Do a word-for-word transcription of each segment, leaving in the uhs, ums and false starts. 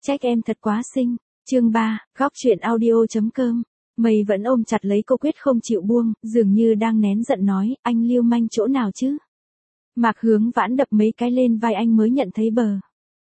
Trách em thật quá xinh. Chương ba, góc truyện audio chấm com. Mây vẫn ôm chặt lấy cô quyết không chịu buông, dường như đang nén giận nói, anh lưu manh chỗ nào chứ? Mạc Hướng Vãn đập mấy cái lên vai anh mới nhận thấy bờ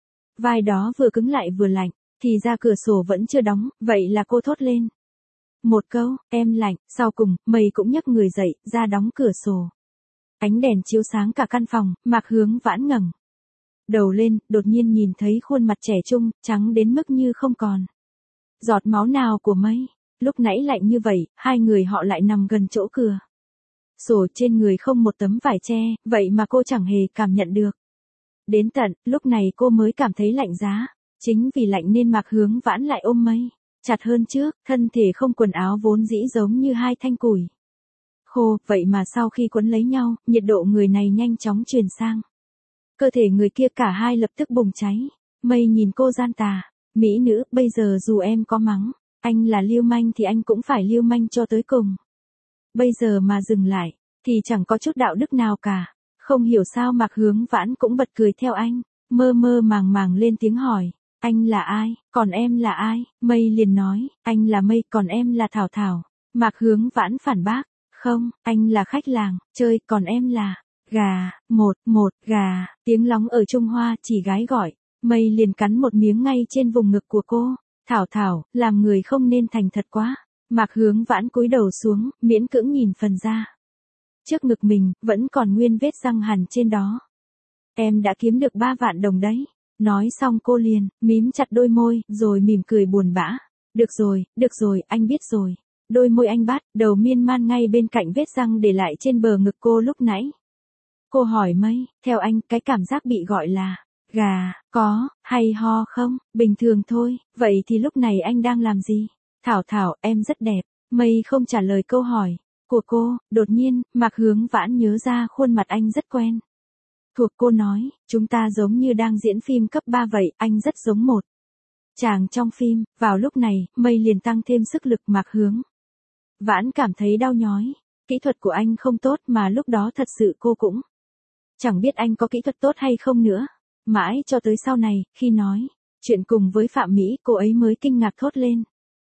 vai đó vừa cứng lại vừa lạnh, thì ra cửa sổ vẫn chưa đóng, vậy là cô thốt lên một câu, em lạnh. Sau cùng, Mây cũng nhấc người dậy, ra đóng cửa sổ. Ánh đèn chiếu sáng cả căn phòng, Mạc Hướng Vãn ngẩng đầu lên, đột nhiên nhìn thấy khuôn mặt trẻ trung, trắng đến mức như không còn giọt máu nào của Mây. Lúc nãy lạnh như vậy, hai người họ lại nằm gần chỗ cửa sổ, trên người không một tấm vải che, vậy mà cô chẳng hề cảm nhận được. Đến tận lúc này cô mới cảm thấy lạnh giá. Chính vì lạnh nên Mạc Hướng Vãn lại ôm Mây chặt hơn trước, thân thể không quần áo vốn dĩ giống như hai thanh củi khô, vậy mà sau khi quấn lấy nhau, nhiệt độ người này nhanh chóng truyền sang cơ thể người kia, cả hai lập tức bùng cháy. Mây nhìn cô gian tà, mỹ nữ, bây giờ dù em có mắng anh là lưu manh thì anh cũng phải lưu manh cho tới cùng. Bây giờ mà dừng lại, thì chẳng có chút đạo đức nào cả. Không hiểu sao Mạc Hướng Vãn cũng bật cười theo anh, mơ mơ màng màng lên tiếng hỏi, anh là ai, còn em là ai? Mây liền nói, anh là Mây, còn em là Thảo Thảo. Mạc Hướng Vãn phản bác, không, anh là khách làng chơi, còn em là gà. Một, một, gà. Tiếng lóng ở Trung Hoa chỉ gái gọi. Mây liền cắn một miếng ngay trên vùng ngực của cô. Thảo Thảo, làm người không nên thành thật quá. Mạc Hướng Vãn cúi đầu xuống, miễn cưỡng nhìn phần da trước ngực mình, vẫn còn nguyên vết răng hằn trên đó. Em đã kiếm được ba vạn đồng đấy. Nói xong cô liền mím chặt đôi môi, rồi mỉm cười buồn bã. Được rồi, được rồi, anh biết rồi. Đôi môi anh bắt đầu miên man ngay bên cạnh vết răng để lại trên bờ ngực cô lúc nãy. Cô hỏi Mây, theo anh, cái cảm giác bị gọi là gà, có hay ho không? Bình thường thôi. Vậy thì lúc này anh đang làm gì? Thảo Thảo, em rất đẹp. Mây không trả lời câu hỏi của cô. Đột nhiên, Mạc Hướng Vãn nhớ ra khuôn mặt anh rất quen thuộc. Cô nói, chúng ta giống như đang diễn phim cấp ba vậy, anh rất giống một chàng trong phim. Vào lúc này, Mây liền tăng thêm sức lực. Mạc Hướng Vãn cảm thấy đau nhói. Kỹ thuật của anh không tốt, mà lúc đó thật sự cô cũng chẳng biết anh có kỹ thuật tốt hay không nữa. Mãi cho tới sau này, khi nói chuyện cùng với Phạm Mỹ, cô ấy mới kinh ngạc thốt lên.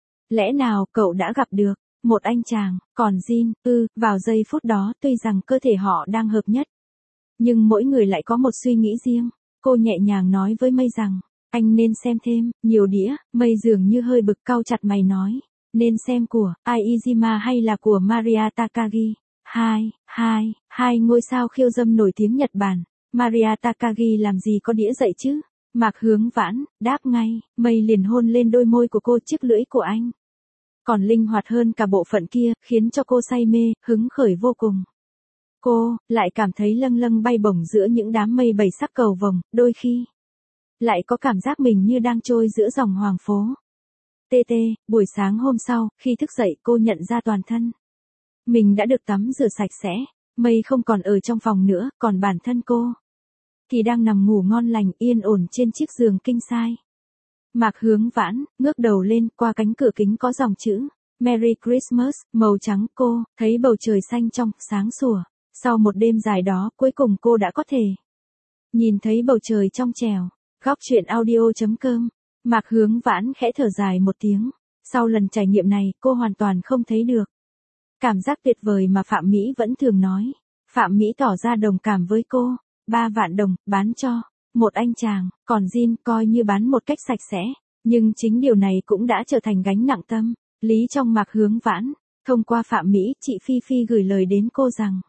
Lẽ nào cậu đã gặp được một anh chàng, còn Jin, ư? Vào giây phút đó, tuy rằng cơ thể họ đang hợp nhất, nhưng mỗi người lại có một suy nghĩ riêng. Cô nhẹ nhàng nói với Mây rằng, anh nên xem thêm nhiều đĩa. Mây dường như hơi bực, cau chặt mày nói, nên xem của Aizima hay là của Maria Takagi? Hai, hai, hai ngôi sao khiêu dâm nổi tiếng Nhật Bản. Maria Takagi làm gì có đĩa dậy chứ? Mạc Hướng Vãn đáp ngay. Mây liền hôn lên đôi môi của cô, chiếc lưỡi của anh còn linh hoạt hơn cả bộ phận kia, khiến cho cô say mê, hứng khởi vô cùng. Cô lại cảm thấy lâng lâng bay bổng giữa những đám mây bảy sắc cầu vồng, đôi khi lại có cảm giác mình như đang trôi giữa dòng hoàng phố. Tê tê, buổi sáng hôm sau, khi thức dậy cô nhận ra toàn thân mình đã được tắm rửa sạch sẽ. Mây không còn ở trong phòng nữa, còn bản thân cô thì đang nằm ngủ ngon lành yên ổn trên chiếc giường king size. Mạc Hướng Vãn ngước đầu lên, qua cánh cửa kính có dòng chữ Merry Christmas màu trắng. Cô thấy bầu trời xanh trong, sáng sủa. Sau một đêm dài đó, cuối cùng cô đã có thể nhìn thấy bầu trời trong trẻo. Góc truyện audio chấm com. Mạc Hướng Vãn khẽ thở dài một tiếng. Sau lần trải nghiệm này, cô hoàn toàn không thấy được cảm giác tuyệt vời mà Phạm Mỹ vẫn thường nói. Phạm Mỹ tỏ ra đồng cảm với cô. Ba vạn đồng, bán cho một anh chàng, còn Jin coi như bán một cách sạch sẽ. Nhưng chính điều này cũng đã trở thành gánh nặng tâm lý trong Mạc Hướng Vãn. Thông qua Phạm Mỹ, chị Phi Phi gửi lời đến cô rằng,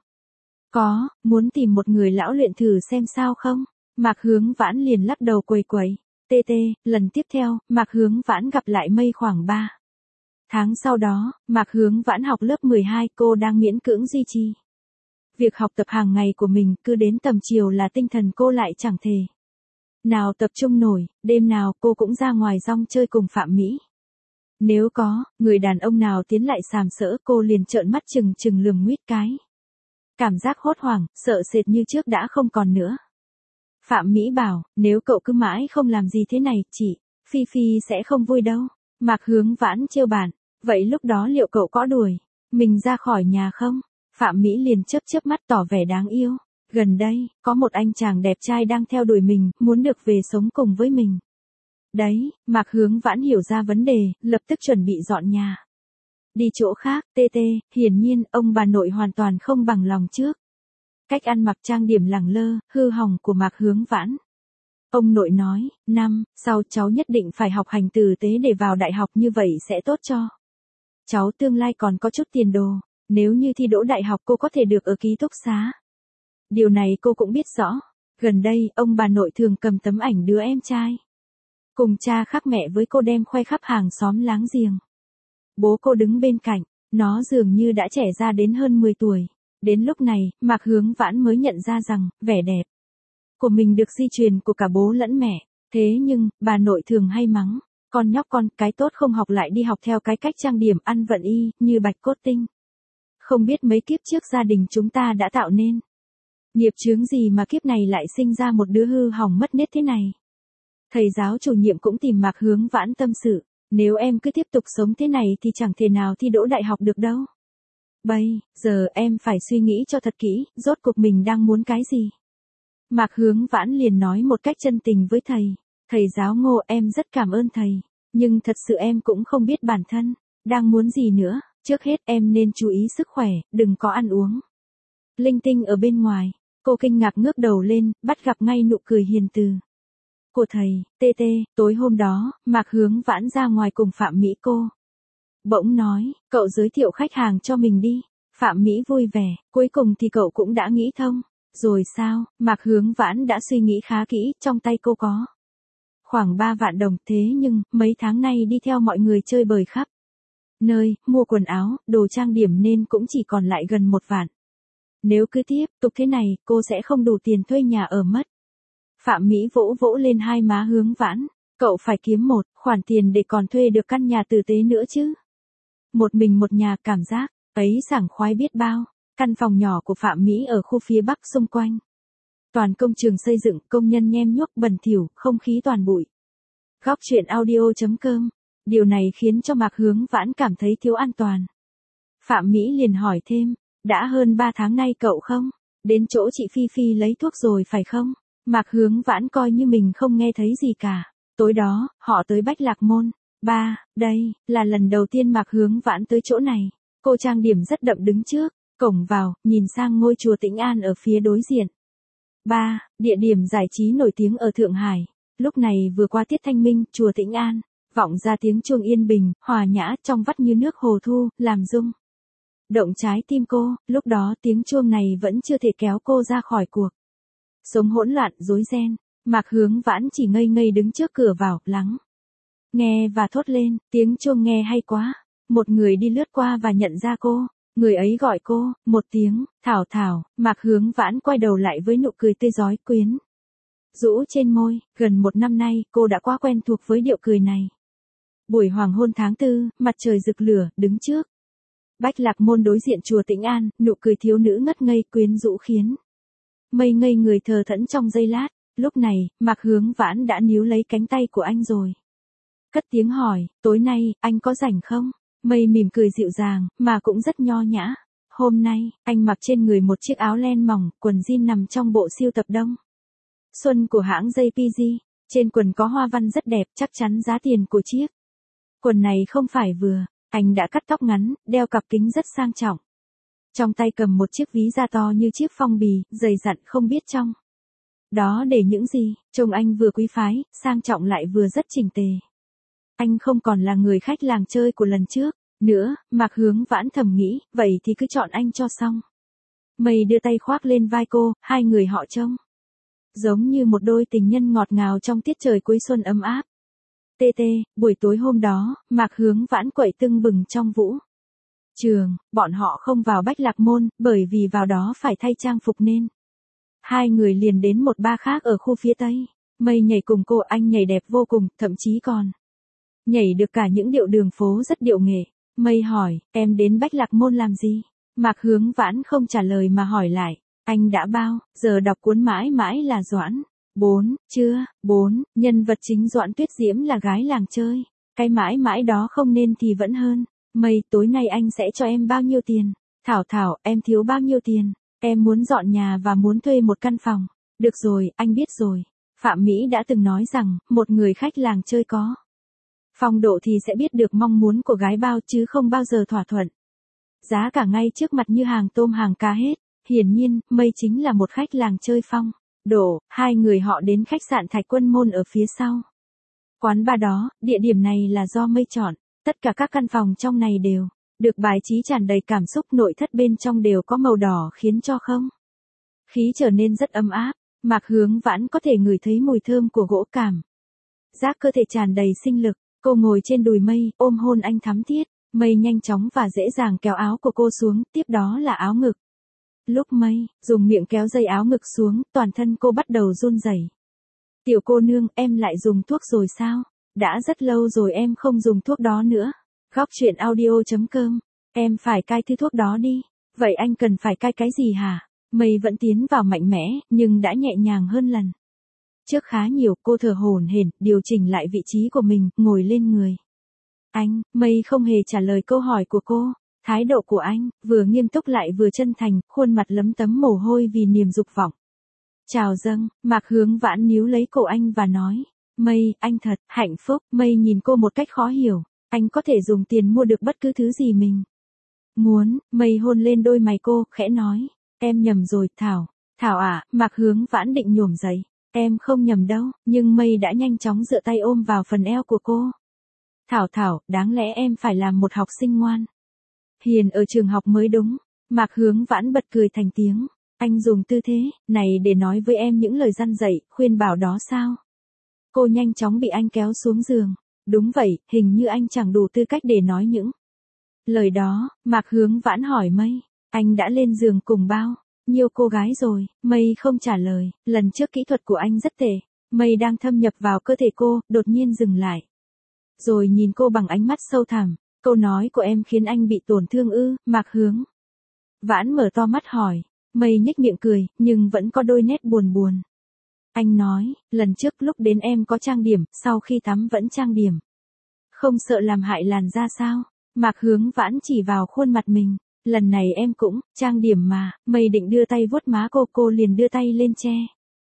có, muốn tìm một người lão luyện thử xem sao không? Mạc Hướng Vãn liền lắc đầu quầy quầy. Tê tê, lần tiếp theo, Mạc Hướng Vãn gặp lại Mây khoảng ba tháng sau đó. Mạc Hướng Vãn học lớp mười hai, cô đang miễn cưỡng duy trì việc học tập hàng ngày của mình, cứ đến tầm chiều là tinh thần cô lại chẳng thể nào tập trung nổi. Đêm nào cô cũng ra ngoài rong chơi cùng Phạm Mỹ. Nếu có người đàn ông nào tiến lại sàm sỡ, cô liền trợn mắt chừng chừng lườm nguýt cái. Cảm giác hốt hoảng, sợ sệt như trước đã không còn nữa. Phạm Mỹ bảo, nếu cậu cứ mãi không làm gì thế này, chị Phi Phi sẽ không vui đâu. Mạc Hướng Vãn trêu bạn, vậy lúc đó liệu cậu có đuổi mình ra khỏi nhà không? Phạm Mỹ liền chớp chớp mắt tỏ vẻ đáng yêu. Gần đây, có một anh chàng đẹp trai đang theo đuổi mình, muốn được về sống cùng với mình. Đấy, Mạc Hướng Vãn hiểu ra vấn đề, lập tức chuẩn bị dọn nhà. Đi chỗ khác, tê tê, hiển nhiên, ông bà nội hoàn toàn không bằng lòng trước. Cách ăn mặc trang điểm lẳng lơ, hư hỏng của Mạc Hướng Vãn. Ông nội nói, năm, sau cháu nhất định phải học hành tử tế để vào đại học, như vậy sẽ tốt cho cháu, tương lai còn có chút tiền đồ, nếu như thi đỗ đại học cô có thể được ở ký túc xá. Điều này cô cũng biết rõ. Gần đây, ông bà nội thường cầm tấm ảnh đứa em trai cùng cha khác mẹ với cô đem khoe khắp hàng xóm láng giềng. Bố cô đứng bên cạnh, nó dường như đã trẻ ra đến hơn mười tuổi. Đến lúc này, Mạc Hướng Vãn mới nhận ra rằng, vẻ đẹp của mình được di truyền của cả bố lẫn mẹ. Thế nhưng, bà nội thường hay mắng, con nhóc con, cái tốt không học lại đi học theo cái cách trang điểm ăn vận y, như Bạch Cốt Tinh. Không biết mấy kiếp trước gia đình chúng ta đã tạo nên nghiệp chướng gì mà kiếp này lại sinh ra một đứa hư hỏng mất nết thế này. Thầy giáo chủ nhiệm cũng tìm Mạc Hướng Vãn tâm sự, nếu em cứ tiếp tục sống thế này thì chẳng thể nào thi đỗ đại học được đâu. Bây giờ em phải suy nghĩ cho thật kỹ, rốt cuộc mình đang muốn cái gì. Mạc Hướng Vãn liền nói một cách chân tình với thầy, thầy giáo Ngô, em rất cảm ơn thầy, nhưng thật sự em cũng không biết bản thân đang muốn gì nữa, trước hết em nên chú ý sức khỏe, đừng có ăn uống linh tinh ở bên ngoài. Cô kinh ngạc ngước đầu lên, bắt gặp ngay nụ cười hiền từ của thầy. Tê tê, tối hôm đó, Mạc Hướng Vãn ra ngoài cùng Phạm Mỹ cô. Bỗng nói, cậu giới thiệu khách hàng cho mình đi. Phạm Mỹ vui vẻ, cuối cùng thì cậu cũng đã nghĩ thông. Rồi sao, Mạc Hướng Vãn đã suy nghĩ khá kỹ, trong tay cô có khoảng ba vạn đồng, thế nhưng, mấy tháng nay đi theo mọi người chơi bời khắp nơi, mua quần áo, đồ trang điểm nên cũng chỉ còn lại gần một vạn. Nếu cứ tiếp tục thế này, cô sẽ không đủ tiền thuê nhà ở mất. Phạm Mỹ vỗ vỗ lên hai má Hướng Vãn, cậu phải kiếm một khoản tiền để còn thuê được căn nhà tử tế nữa chứ. Một mình một nhà, cảm giác ấy sảng khoái biết bao. Căn phòng nhỏ của Phạm Mỹ ở khu phía Bắc xung quanh toàn công trường xây dựng, công nhân nhem nhuốc bẩn thỉu, không khí toàn bụi. Góc truyện audio chấm com. Điều này khiến cho Mạc Hướng Vãn cảm thấy thiếu an toàn. Phạm Mỹ liền hỏi thêm, đã hơn ba tháng nay cậu không đến chỗ chị Phi Phi lấy thuốc rồi phải không? Mạc Hướng Vãn coi như mình không nghe thấy gì cả. Tối đó, họ tới Bách Lạc Môn. Ba, đây là lần đầu tiên Mạc Hướng Vãn tới chỗ này. Cô trang điểm rất đậm đứng trước cổng vào, nhìn sang ngôi chùa Tĩnh An ở phía đối diện. Ba, địa điểm giải trí nổi tiếng ở Thượng Hải. Lúc này vừa qua tiết thanh minh, chùa Tĩnh An vọng ra tiếng chuông yên bình, hòa nhã, trong vắt như nước hồ thu, làm rung động trái tim cô. Lúc đó tiếng chuông này vẫn chưa thể kéo cô ra khỏi cuộc sống hỗn loạn rối ren. Mạc Hướng Vãn chỉ ngây ngây đứng trước cửa vào, lắng nghe và thốt lên, tiếng chuông nghe hay quá. Một người đi lướt qua và nhận ra cô. Người ấy gọi cô, một tiếng, Thảo Thảo. Mạc Hướng Vãn quay đầu lại với nụ cười tươi rói quyến rũ trên môi. Gần một năm nay, cô đã quá quen thuộc với điệu cười này. Buổi hoàng hôn tháng tư, mặt trời rực lửa, đứng trước Bách Lạc Môn đối diện chùa Tĩnh An, nụ cười thiếu nữ ngất ngây quyến rũ khiến mây ngây người thờ thẫn trong giây lát. Lúc này, Mạc Hướng Vãn đã níu lấy cánh tay của anh rồi cất tiếng hỏi, tối nay, anh có rảnh không? Mây mỉm cười dịu dàng, mà cũng rất nho nhã. Hôm nay, anh mặc trên người một chiếc áo len mỏng, quần jean nằm trong bộ siêu tập đông xuân của hãng gi pê giê. Trên quần có hoa văn rất đẹp, chắc chắn giá tiền của chiếc quần này không phải vừa. Anh đã cắt tóc ngắn, đeo cặp kính rất sang trọng. Trong tay cầm một chiếc ví da to như chiếc phong bì, dày dặn không biết trong đó để những gì. Trông anh vừa quý phái, sang trọng lại vừa rất chỉnh tề. Anh không còn là người khách làng chơi của lần trước nữa. Mạc Hướng Vãn thầm nghĩ, vậy thì cứ chọn anh cho xong. Mây đưa tay khoác lên vai cô, hai người họ trông giống như một đôi tình nhân ngọt ngào trong tiết trời cuối xuân ấm áp. Tê tê, buổi tối hôm đó, Mạc Hướng Vãn quẩy tưng bừng trong vũ trường. Bọn họ không vào Bách Lạc Môn, bởi vì vào đó phải thay trang phục nên hai người liền đến một bar khác ở khu phía Tây. Mây nhảy cùng cô, anh nhảy đẹp vô cùng, thậm chí còn nhảy được cả những điệu đường phố rất điệu nghệ. Mây hỏi, em đến Bách Lạc Môn làm gì? Mạc Hướng Vãn không trả lời mà hỏi lại, anh đã bao giờ đọc cuốn Mãi Mãi là Doãn? Bốn, chưa, bốn, nhân vật chính Doãn Tuyết Diễm là gái làng chơi. Cái mãi mãi đó không nên thì vẫn hơn. Mây, tối nay anh sẽ cho em bao nhiêu tiền? Thảo Thảo, em thiếu bao nhiêu tiền? Em muốn dọn nhà và muốn thuê một căn phòng. Được rồi, anh biết rồi. Phạm Mỹ đã từng nói rằng, một người khách làng chơi có phong độ thì sẽ biết được mong muốn của gái bao chứ không bao giờ thỏa thuận. Giá cả ngay trước mặt như hàng tôm hàng cá hết. Hiển nhiên, Mây chính là một khách làng chơi phong độ. Hai người họ đến khách sạn Thạch Quân Môn ở phía sau quán bar đó. Địa điểm này là do Mây chọn. Tất cả các căn phòng trong này đều được bài trí tràn đầy cảm xúc, nội thất bên trong đều có màu đỏ khiến cho không khí trở nên rất ấm áp. Mạc Hướng Vãn có thể ngửi thấy mùi thơm của gỗ cảm giác cơ thể tràn đầy sinh lực. Cô ngồi trên đùi Mây, ôm hôn anh thắm thiết. Mây nhanh chóng và dễ dàng kéo áo của cô xuống, tiếp đó là áo ngực. Lúc Mây dùng miệng kéo dây áo ngực xuống, toàn thân cô bắt đầu run rẩy. Tiểu cô nương, em lại dùng thuốc rồi sao? Đã rất lâu rồi em không dùng thuốc đó nữa. Góc chuyện audio chấm com. Em phải cai thứ thuốc đó đi. Vậy anh cần phải cai cái gì hả? Mây vẫn tiến vào mạnh mẽ, nhưng đã nhẹ nhàng hơn lần trước khá nhiều. Cô thở hổn hển, điều chỉnh lại vị trí của mình, ngồi lên người anh. Mây không hề trả lời câu hỏi của cô. Thái độ của anh, vừa nghiêm túc lại vừa chân thành, khuôn mặt lấm tấm mồ hôi vì niềm dục vọng. Chào dâng, Mạc Hướng Vãn níu lấy cổ anh và nói. Mây, anh thật hạnh phúc. Mây nhìn cô một cách khó hiểu. Anh có thể dùng tiền mua được bất cứ thứ gì mình muốn. Mây hôn lên đôi mày cô, khẽ nói. Em nhầm rồi, Thảo. Thảo à, Mạc Hướng Vãn định nhổm dậy. Em không nhầm đâu, nhưng Mây đã nhanh chóng dựa tay ôm vào phần eo của cô. Thảo Thảo, đáng lẽ em phải làm một học sinh ngoan hiền ở trường học mới đúng. Mạc Hướng Vãn bật cười thành tiếng. Anh dùng tư thế này để nói với em những lời răn dạy, khuyên bảo đó sao? Cô nhanh chóng bị anh kéo xuống giường. Đúng vậy, hình như anh chẳng đủ tư cách để nói những lời đó. Mạc Hướng Vãn hỏi Mây. Anh đã lên giường cùng bao nhiêu cô gái rồi? Mây không trả lời. Lần trước kỹ thuật của anh rất tệ. Mây đang thâm nhập vào cơ thể cô, đột nhiên dừng lại. Rồi nhìn cô bằng ánh mắt sâu thẳm. Câu nói của em khiến anh bị tổn thương ư? Mạc Hướng Vãn mở to mắt hỏi. Mây nhếch miệng cười, nhưng vẫn có đôi nét buồn buồn. Anh nói, lần trước lúc đến em có trang điểm, sau khi tắm vẫn trang điểm. Không sợ làm hại làn da sao? Mạc Hướng Vãn chỉ vào khuôn mặt mình. Lần này em cũng trang điểm mà. Mây định đưa tay vuốt má cô, cô liền đưa tay lên che.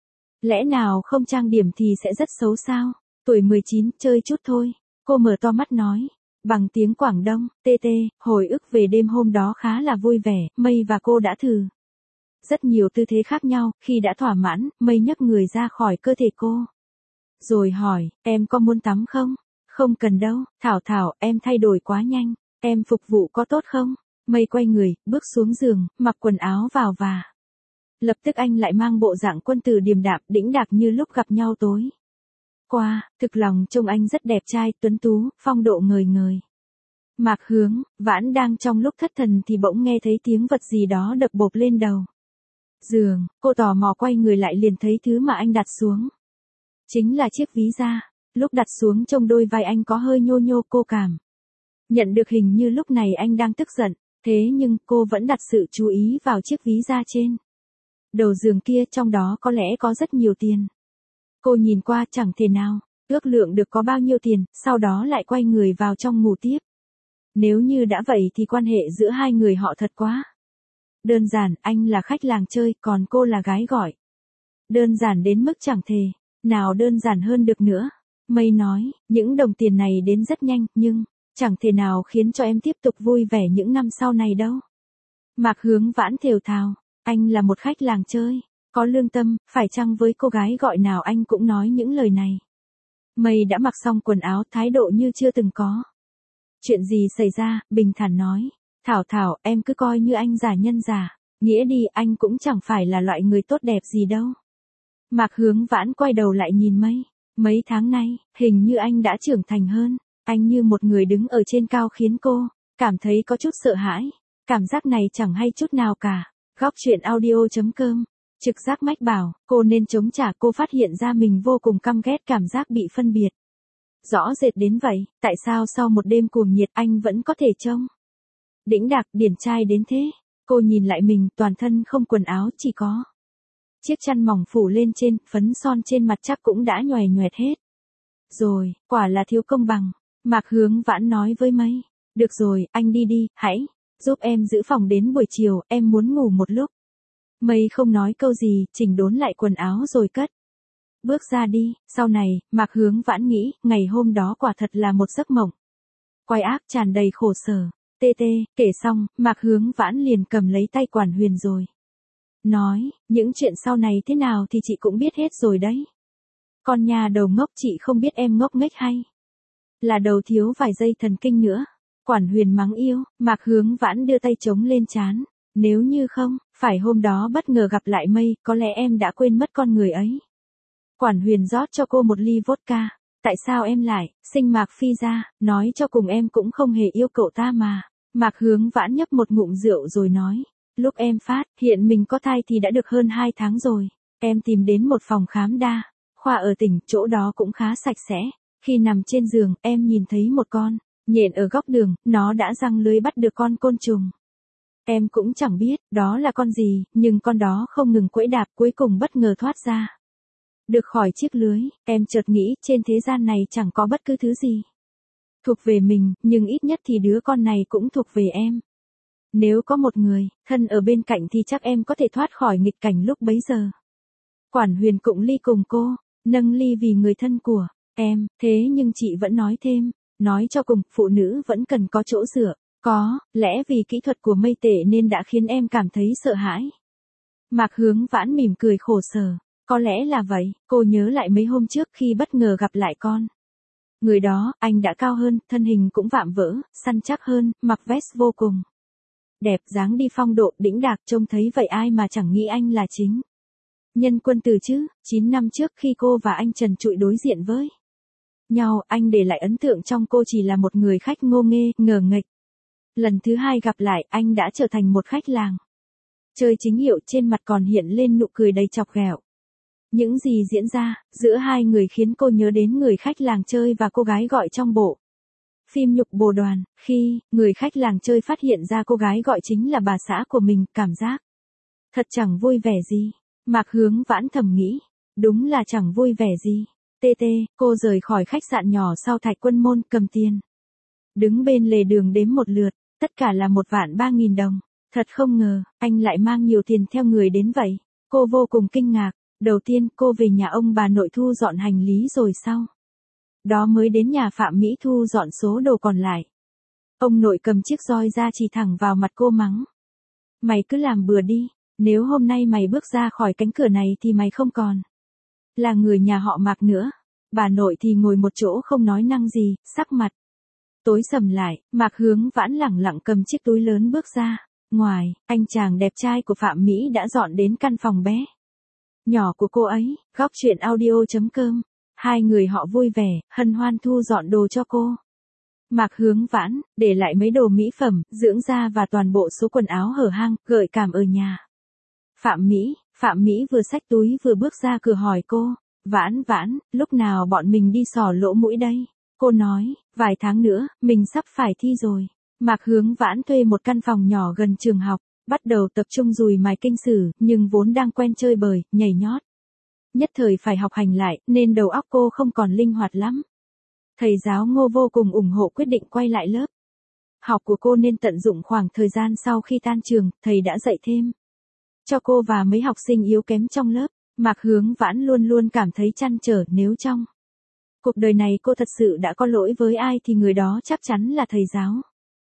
Lẽ nào không trang điểm thì sẽ rất xấu sao? Tuổi mười chín, chơi chút thôi. Cô mở to mắt nói. Bằng tiếng Quảng Đông, tê tê, hồi ức về đêm hôm đó khá là vui vẻ. Mây và cô đã thử rất nhiều tư thế khác nhau. Khi đã thỏa mãn, Mây nhấc người ra khỏi cơ thể cô. Rồi hỏi, em có muốn tắm không? Không cần đâu, Thảo Thảo, em thay đổi quá nhanh. Em phục vụ có tốt không? Mây quay người, bước xuống giường, mặc quần áo vào và lập tức anh lại mang bộ dạng quân tử điềm đạm, đĩnh đạc như lúc gặp nhau tối qua. Thực lòng trông anh rất đẹp trai, tuấn tú, phong độ ngời ngời. Mạc Hướng Vãn đang trong lúc thất thần thì bỗng nghe thấy tiếng vật gì đó đập bộp lên đầu giường. Cô tò mò quay người lại liền thấy thứ mà anh đặt xuống chính là chiếc ví da. Lúc đặt xuống trông đôi vai anh có hơi nhô nhô. Cô cảm nhận được hình như lúc này anh đang tức giận. Thế nhưng cô vẫn đặt sự chú ý vào chiếc ví da trên đầu giường kia, trong đó có lẽ có rất nhiều tiền. Cô nhìn qua chẳng thể nào ước lượng được có bao nhiêu tiền, sau đó lại quay người vào trong ngủ tiếp. Nếu như đã vậy thì quan hệ giữa hai người họ thật quá đơn giản. Anh là khách làng chơi, còn cô là gái gọi. Đơn giản đến mức chẳng thể nào đơn giản hơn được nữa. Mây nói, những đồng tiền này đến rất nhanh, nhưng chẳng thể nào khiến cho em tiếp tục vui vẻ những năm sau này đâu. Mạc Hướng Vãn thều thào, anh là một khách làng chơi, có lương tâm, phải chăng với cô gái gọi nào anh cũng nói những lời này. Mây đã mặc xong quần áo, thái độ như chưa từng có chuyện gì xảy ra, bình thản nói. Thảo Thảo, em cứ coi như anh giả nhân giả nghĩa đi, anh cũng chẳng phải là loại người tốt đẹp gì đâu. Mạc Hướng Vãn quay đầu lại nhìn Mây. Mấy tháng nay, hình như anh đã trưởng thành hơn. Anh như một người đứng ở trên cao khiến cô cảm thấy có chút sợ hãi. Cảm giác này chẳng hay chút nào cả. Góc chuyện audio chấm com. Trực giác mách bảo, cô nên chống trả. Cô phát hiện ra mình vô cùng căm ghét cảm giác bị phân biệt rõ rệt đến vậy. Tại sao sau một đêm cuồng nhiệt anh vẫn có thể trông đĩnh đạc, điển trai đến thế? Cô nhìn lại mình, toàn thân không quần áo, chỉ có chiếc chăn mỏng phủ lên trên, phấn son trên mặt chắc cũng đã nhòe nhoẹt hết rồi. Quả là thiếu công bằng. Mạc Hướng Vãn nói với Mây. Được rồi, anh đi đi, hãy giúp em giữ phòng đến buổi chiều, em muốn ngủ một lúc. Mây không nói câu gì, chỉnh đốn lại quần áo rồi cất bước ra đi, sau này, Mạc Hướng Vãn nghĩ, ngày hôm đó quả thật là một giấc mộng. Quái ác tràn đầy khổ sở, tê tê, kể xong, Mạc Hướng Vãn liền cầm lấy tay Quản Huyền rồi. Nói, những chuyện sau này thế nào thì chị cũng biết hết rồi đấy. Con nhà đầu ngốc chị không biết em ngốc nghếch hay là đầu thiếu vài giây thần kinh nữa. Quản Huyền mắng yêu, Mạc Hướng Vãn đưa tay chống lên trán. Nếu như không, phải hôm đó bất ngờ gặp lại Mây, có lẽ em đã quên mất con người ấy. Quản Huyền rót cho cô một ly vodka. Tại sao em lại, sinh Mạc Phi ra, nói cho cùng em cũng không hề yêu cậu ta mà. Mạc Hướng Vãn nhấp một ngụm rượu rồi nói. Lúc em phát, hiện mình có thai thì đã được hơn hai tháng rồi. Em tìm đến một phòng khám đa khoa ở tỉnh, chỗ đó cũng khá sạch sẽ. Khi nằm trên giường, em nhìn thấy một con nhện ở góc đường, nó đã giăng lưới bắt được con côn trùng. Em cũng chẳng biết đó là con gì, nhưng con đó không ngừng quẫy đạp, cuối cùng bất ngờ thoát ra được khỏi chiếc lưới. Em chợt nghĩ trên thế gian này chẳng có bất cứ thứ gì thuộc về mình, nhưng ít nhất thì đứa con này cũng thuộc về em. Nếu có một người thân ở bên cạnh thì chắc em có thể thoát khỏi nghịch cảnh lúc bấy giờ. Quản Huyền cụng ly cùng cô, nâng ly vì người thân của em, thế nhưng chị vẫn nói thêm, nói cho cùng, phụ nữ vẫn cần có chỗ dựa. Có lẽ vì kỹ thuật của Mây tệ nên đã khiến em cảm thấy sợ hãi. Mạc Hướng Vãn mỉm cười khổ sở. Có lẽ là vậy, cô nhớ lại mấy hôm trước khi bất ngờ gặp lại con người đó, anh đã cao hơn, thân hình cũng vạm vỡ, săn chắc hơn, mặc vest vô cùng đẹp, dáng đi phong độ, đĩnh đạc, trông thấy vậy ai mà chẳng nghĩ anh là chính nhân quân tử chứ. Chín năm trước khi cô và anh Trần Trụi đối diện với nhau, anh để lại ấn tượng trong cô chỉ là một người khách ngô nghê, ngờ nghệch. Lần thứ hai gặp lại, anh đã trở thành một khách làng chơi chính hiệu, trên mặt còn hiện lên nụ cười đầy chọc ghẹo. Những gì diễn ra giữa hai người khiến cô nhớ đến người khách làng chơi và cô gái gọi trong bộ phim Nhục Bồ Đoàn. Khi người khách làng chơi phát hiện ra cô gái gọi chính là bà xã của mình, cảm giác thật chẳng vui vẻ gì. Mạc Hướng Vãn thầm nghĩ, đúng là chẳng vui vẻ gì. Tê tê, cô rời khỏi khách sạn nhỏ sau Thạch Quân Môn, cầm tiền đứng bên lề đường đếm một lượt, tất cả là một vạn ba nghìn đồng. Thật không ngờ, anh lại mang nhiều tiền theo người đến vậy. Cô vô cùng kinh ngạc. Đầu tiên cô về nhà ông bà nội thu dọn hành lý, rồi sau đó mới đến nhà Phạm Mỹ thu dọn số đồ còn lại. Ông nội cầm chiếc roi ra chỉ thẳng vào mặt cô mắng. Mày cứ làm bừa đi, nếu hôm nay mày bước ra khỏi cánh cửa này thì mày không còn là người nhà họ Mạc nữa. Bà nội thì ngồi một chỗ không nói năng gì, sắc mặt tối sầm lại. Mạc Hướng Vãn lẳng lặng cầm chiếc túi lớn bước ra. Ngoài, anh chàng đẹp trai của Phạm Mỹ đã dọn đến căn phòng bé nhỏ của cô ấy. Góc truyện audio chấm com. Hai người họ vui vẻ, hân hoan thu dọn đồ cho cô. Mạc Hướng Vãn để lại mấy đồ mỹ phẩm, dưỡng da và toàn bộ số quần áo hở hang, gợi cảm ở nhà. Phạm Mỹ, Phạm Mỹ vừa xách túi vừa bước ra cửa hỏi cô, Vãn Vãn, lúc nào bọn mình đi xỏ lỗ mũi đây? Cô nói, vài tháng nữa, mình sắp phải thi rồi. Mạc Hướng Vãn thuê một căn phòng nhỏ gần trường học, bắt đầu tập trung dùi mài kinh sử, nhưng vốn đang quen chơi bời, nhảy nhót. Nhất thời phải học hành lại, nên đầu óc cô không còn linh hoạt lắm. Thầy giáo Ngô vô cùng ủng hộ quyết định quay lại lớp học của cô, nên tận dụng khoảng thời gian sau khi tan trường, thầy đã dạy thêm cho cô và mấy học sinh yếu kém trong lớp. Mạc Hướng Vãn luôn luôn cảm thấy trăn trở, nếu trong cuộc đời này cô thật sự đã có lỗi với ai thì người đó chắc chắn là thầy giáo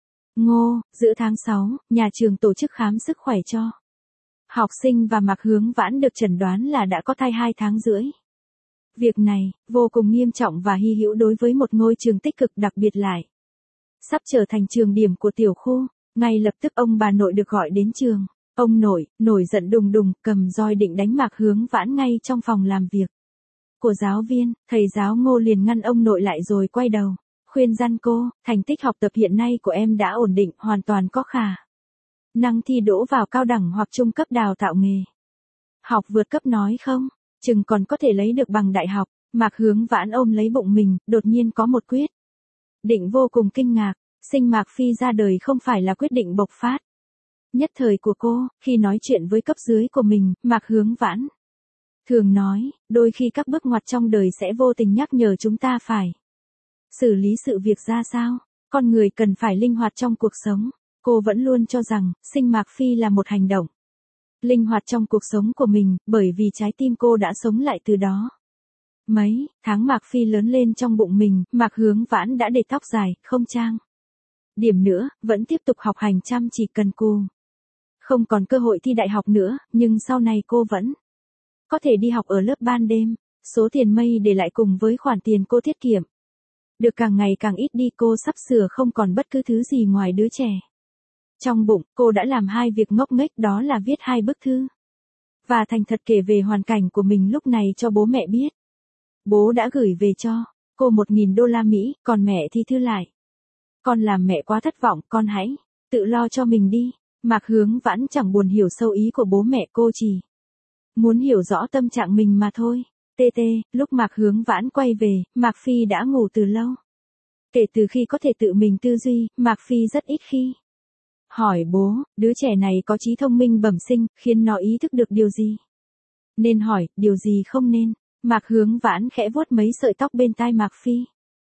Ngô. Giữa tháng sáu, nhà trường tổ chức khám sức khỏe cho học sinh và Mạc Hướng Vãn được chẩn đoán là đã có thai hai tháng rưỡi. Việc này vô cùng nghiêm trọng và hy hữu đối với một ngôi trường tích cực, đặc biệt lại sắp trở thành trường điểm của tiểu khu. Ngay lập tức ông bà nội được gọi đến trường. Ông nội nổi giận đùng đùng, cầm roi định đánh Mạc Hướng Vãn ngay trong phòng làm việc của giáo viên. Thầy giáo Ngô liền ngăn ông nội lại rồi quay đầu khuyên răn cô, thành tích học tập hiện nay của em đã ổn định, hoàn toàn có khả năng thi đỗ vào cao đẳng hoặc trung cấp đào tạo nghề. Học vượt cấp nói không, chừng còn có thể lấy được bằng đại học. Mạc Hướng Vãn ôm lấy bụng mình, đột nhiên có một quyết định vô cùng kinh ngạc. Sinh Mạc Phi ra đời không phải là quyết định bộc phát nhất thời của cô. Khi nói chuyện với cấp dưới của mình, Mạc Hướng Vãn thường nói, đôi khi các bước ngoặt trong đời sẽ vô tình nhắc nhở chúng ta phải xử lý sự việc ra sao. Con người cần phải linh hoạt trong cuộc sống. Cô vẫn luôn cho rằng, sinh Mạc Phi là một hành động linh hoạt trong cuộc sống của mình, bởi vì trái tim cô đã sống lại từ đó. Mấy tháng Mạc Phi lớn lên trong bụng mình, Mạc Hướng Vãn đã để tóc dài, không trang điểm nữa, vẫn tiếp tục học hành chăm chỉ cần cù. Không còn cơ hội thi đại học nữa, nhưng sau này cô vẫn có thể đi học ở lớp ban đêm. Số tiền May để lại cùng với khoản tiền cô tiết kiệm được càng ngày càng ít đi, cô sắp sửa không còn bất cứ thứ gì ngoài đứa trẻ trong bụng. Cô đã làm hai việc ngốc nghếch, đó là viết hai bức thư và thành thật kể về hoàn cảnh của mình lúc này cho bố mẹ biết. Bố đã gửi về cho cô một nghìn đô la Mỹ, còn mẹ thì thư lại: con làm mẹ quá thất vọng, con hãy tự lo cho mình đi. Mạc Hướng Vãn chẳng buồn hiểu sâu ý của bố mẹ, cô chỉ muốn hiểu rõ tâm trạng mình mà thôi. Tê tê, lúc Mạc Hướng Vãn quay về, Mạc Phi đã ngủ từ lâu. Kể từ khi có thể tự mình tư duy, Mạc Phi rất ít khi hỏi bố, đứa trẻ này có trí thông minh bẩm sinh, khiến nó ý thức được điều gì nên hỏi, điều gì không nên. Mạc Hướng Vãn khẽ vuốt mấy sợi tóc bên tai Mạc Phi,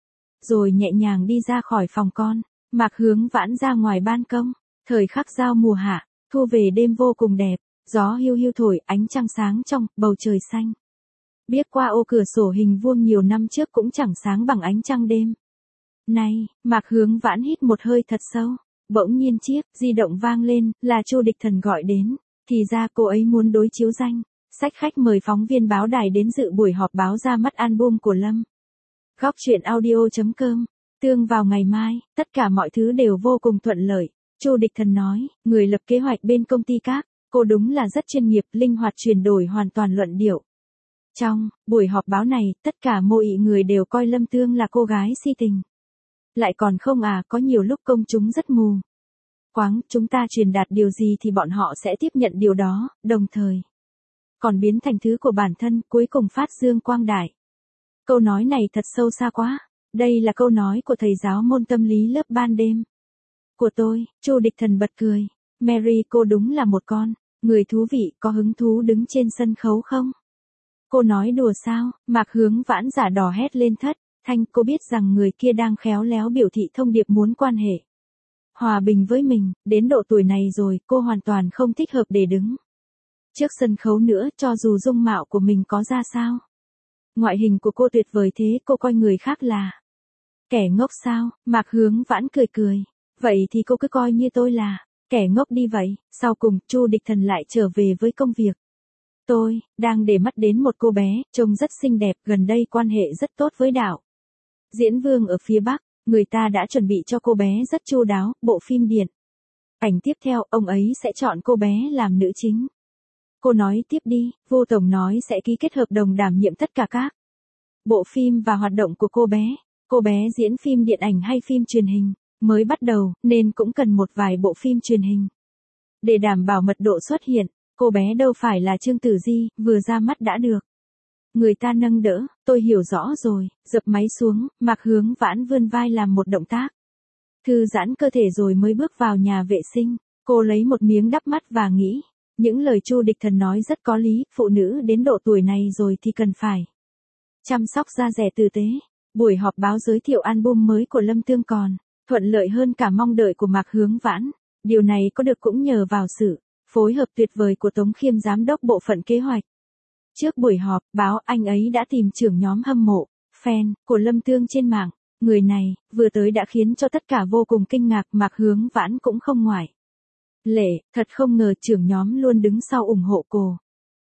rồi nhẹ nhàng đi ra khỏi phòng con. Mạc Hướng Vãn ra ngoài ban công. Thời khắc giao mùa hạ, thu về đêm vô cùng đẹp, gió hiu hiu thổi, ánh trăng sáng trong, bầu trời xanh biếc qua ô cửa sổ hình vuông nhiều năm trước cũng chẳng sáng bằng ánh trăng đêm nay. Mạc Hướng Vãn hít một hơi thật sâu. Bỗng nhiên chiếc di động vang lên, là Chu Địch Thần gọi đến. Thì ra cô ấy muốn đối chiếu danh sách khách mời phóng viên báo đài đến dự buổi họp báo ra mắt album của Lâm. Góc truyện audio chấm com. Tương vào ngày mai, tất cả mọi thứ đều vô cùng thuận lợi. Chu Địch Thần nói, người lập kế hoạch bên công ty các, cô đúng là rất chuyên nghiệp, linh hoạt chuyển đổi hoàn toàn luận điệu. Trong buổi họp báo này, tất cả mô ị người đều coi Lâm Tương là cô gái si tình. Lại còn không à, có nhiều lúc công chúng rất mù quáng, chúng ta truyền đạt điều gì thì bọn họ sẽ tiếp nhận điều đó, đồng thời còn biến thành thứ của bản thân, cuối cùng phát dương quang đại. Câu nói này thật sâu xa quá. Đây là câu nói của thầy giáo môn tâm lý lớp ban đêm của tôi. Chu Địch Thần bật cười. Mary, cô đúng là một con người thú vị, có hứng thú đứng trên sân khấu không? Cô nói đùa sao? Mạc Hướng Vãn giả đỏ hét lên thất thanh. Cô biết rằng người kia đang khéo léo biểu thị thông điệp muốn quan hệ hòa bình với mình. Đến độ tuổi này rồi, cô hoàn toàn không thích hợp để đứng trước sân khấu nữa, cho dù dung mạo của mình có ra sao. Ngoại hình của cô tuyệt vời thế, cô coi người khác là kẻ ngốc sao? Mạc Hướng Vãn cười cười. Vậy thì cô cứ coi như tôi là kẻ ngốc đi vậy. Sau cùng, Chu Địch Thần lại trở về với công việc. Tôi đang để mắt đến một cô bé, trông rất xinh đẹp, gần đây quan hệ rất tốt với đạo diễn Vương ở phía Bắc. Người ta đã chuẩn bị cho cô bé rất chu đáo, bộ phim điện ảnh tiếp theo, ông ấy sẽ chọn cô bé làm nữ chính. Cô nói tiếp đi. Vô Tổng nói sẽ ký kết hợp đồng đảm nhiệm tất cả các bộ phim và hoạt động của cô bé. Cô bé diễn phim điện ảnh hay phim truyền hình mới bắt đầu, nên cũng cần một vài bộ phim truyền hình để đảm bảo mật độ xuất hiện. Cô bé đâu phải là Trương Tử Di, vừa ra mắt đã được người ta nâng đỡ. Tôi hiểu rõ rồi. Dập máy xuống, Mạc Hướng Vãn vươn vai làm một động tác thư giãn cơ thể rồi mới bước vào nhà vệ sinh. Cô lấy một miếng đắp mắt và nghĩ, những lời Chu Địch Thần nói rất có lý, phụ nữ đến độ tuổi này rồi thì cần phải chăm sóc da dẻ tử tế. Buổi họp báo giới thiệu album mới của Lâm Tương còn thuận lợi hơn cả mong đợi của Mạc Hướng Vãn. Điều này có được cũng nhờ vào sự phối hợp tuyệt vời của Tống Khiêm giám đốc bộ phận kế hoạch. Trước buổi họp báo, anh ấy đã tìm trưởng nhóm hâm mộ, fan của Lâm Tương trên mạng. Người này vừa tới đã khiến cho tất cả vô cùng kinh ngạc, Mạc Hướng Vãn cũng không ngoại lệ. Thật không ngờ trưởng nhóm luôn đứng sau ủng hộ cô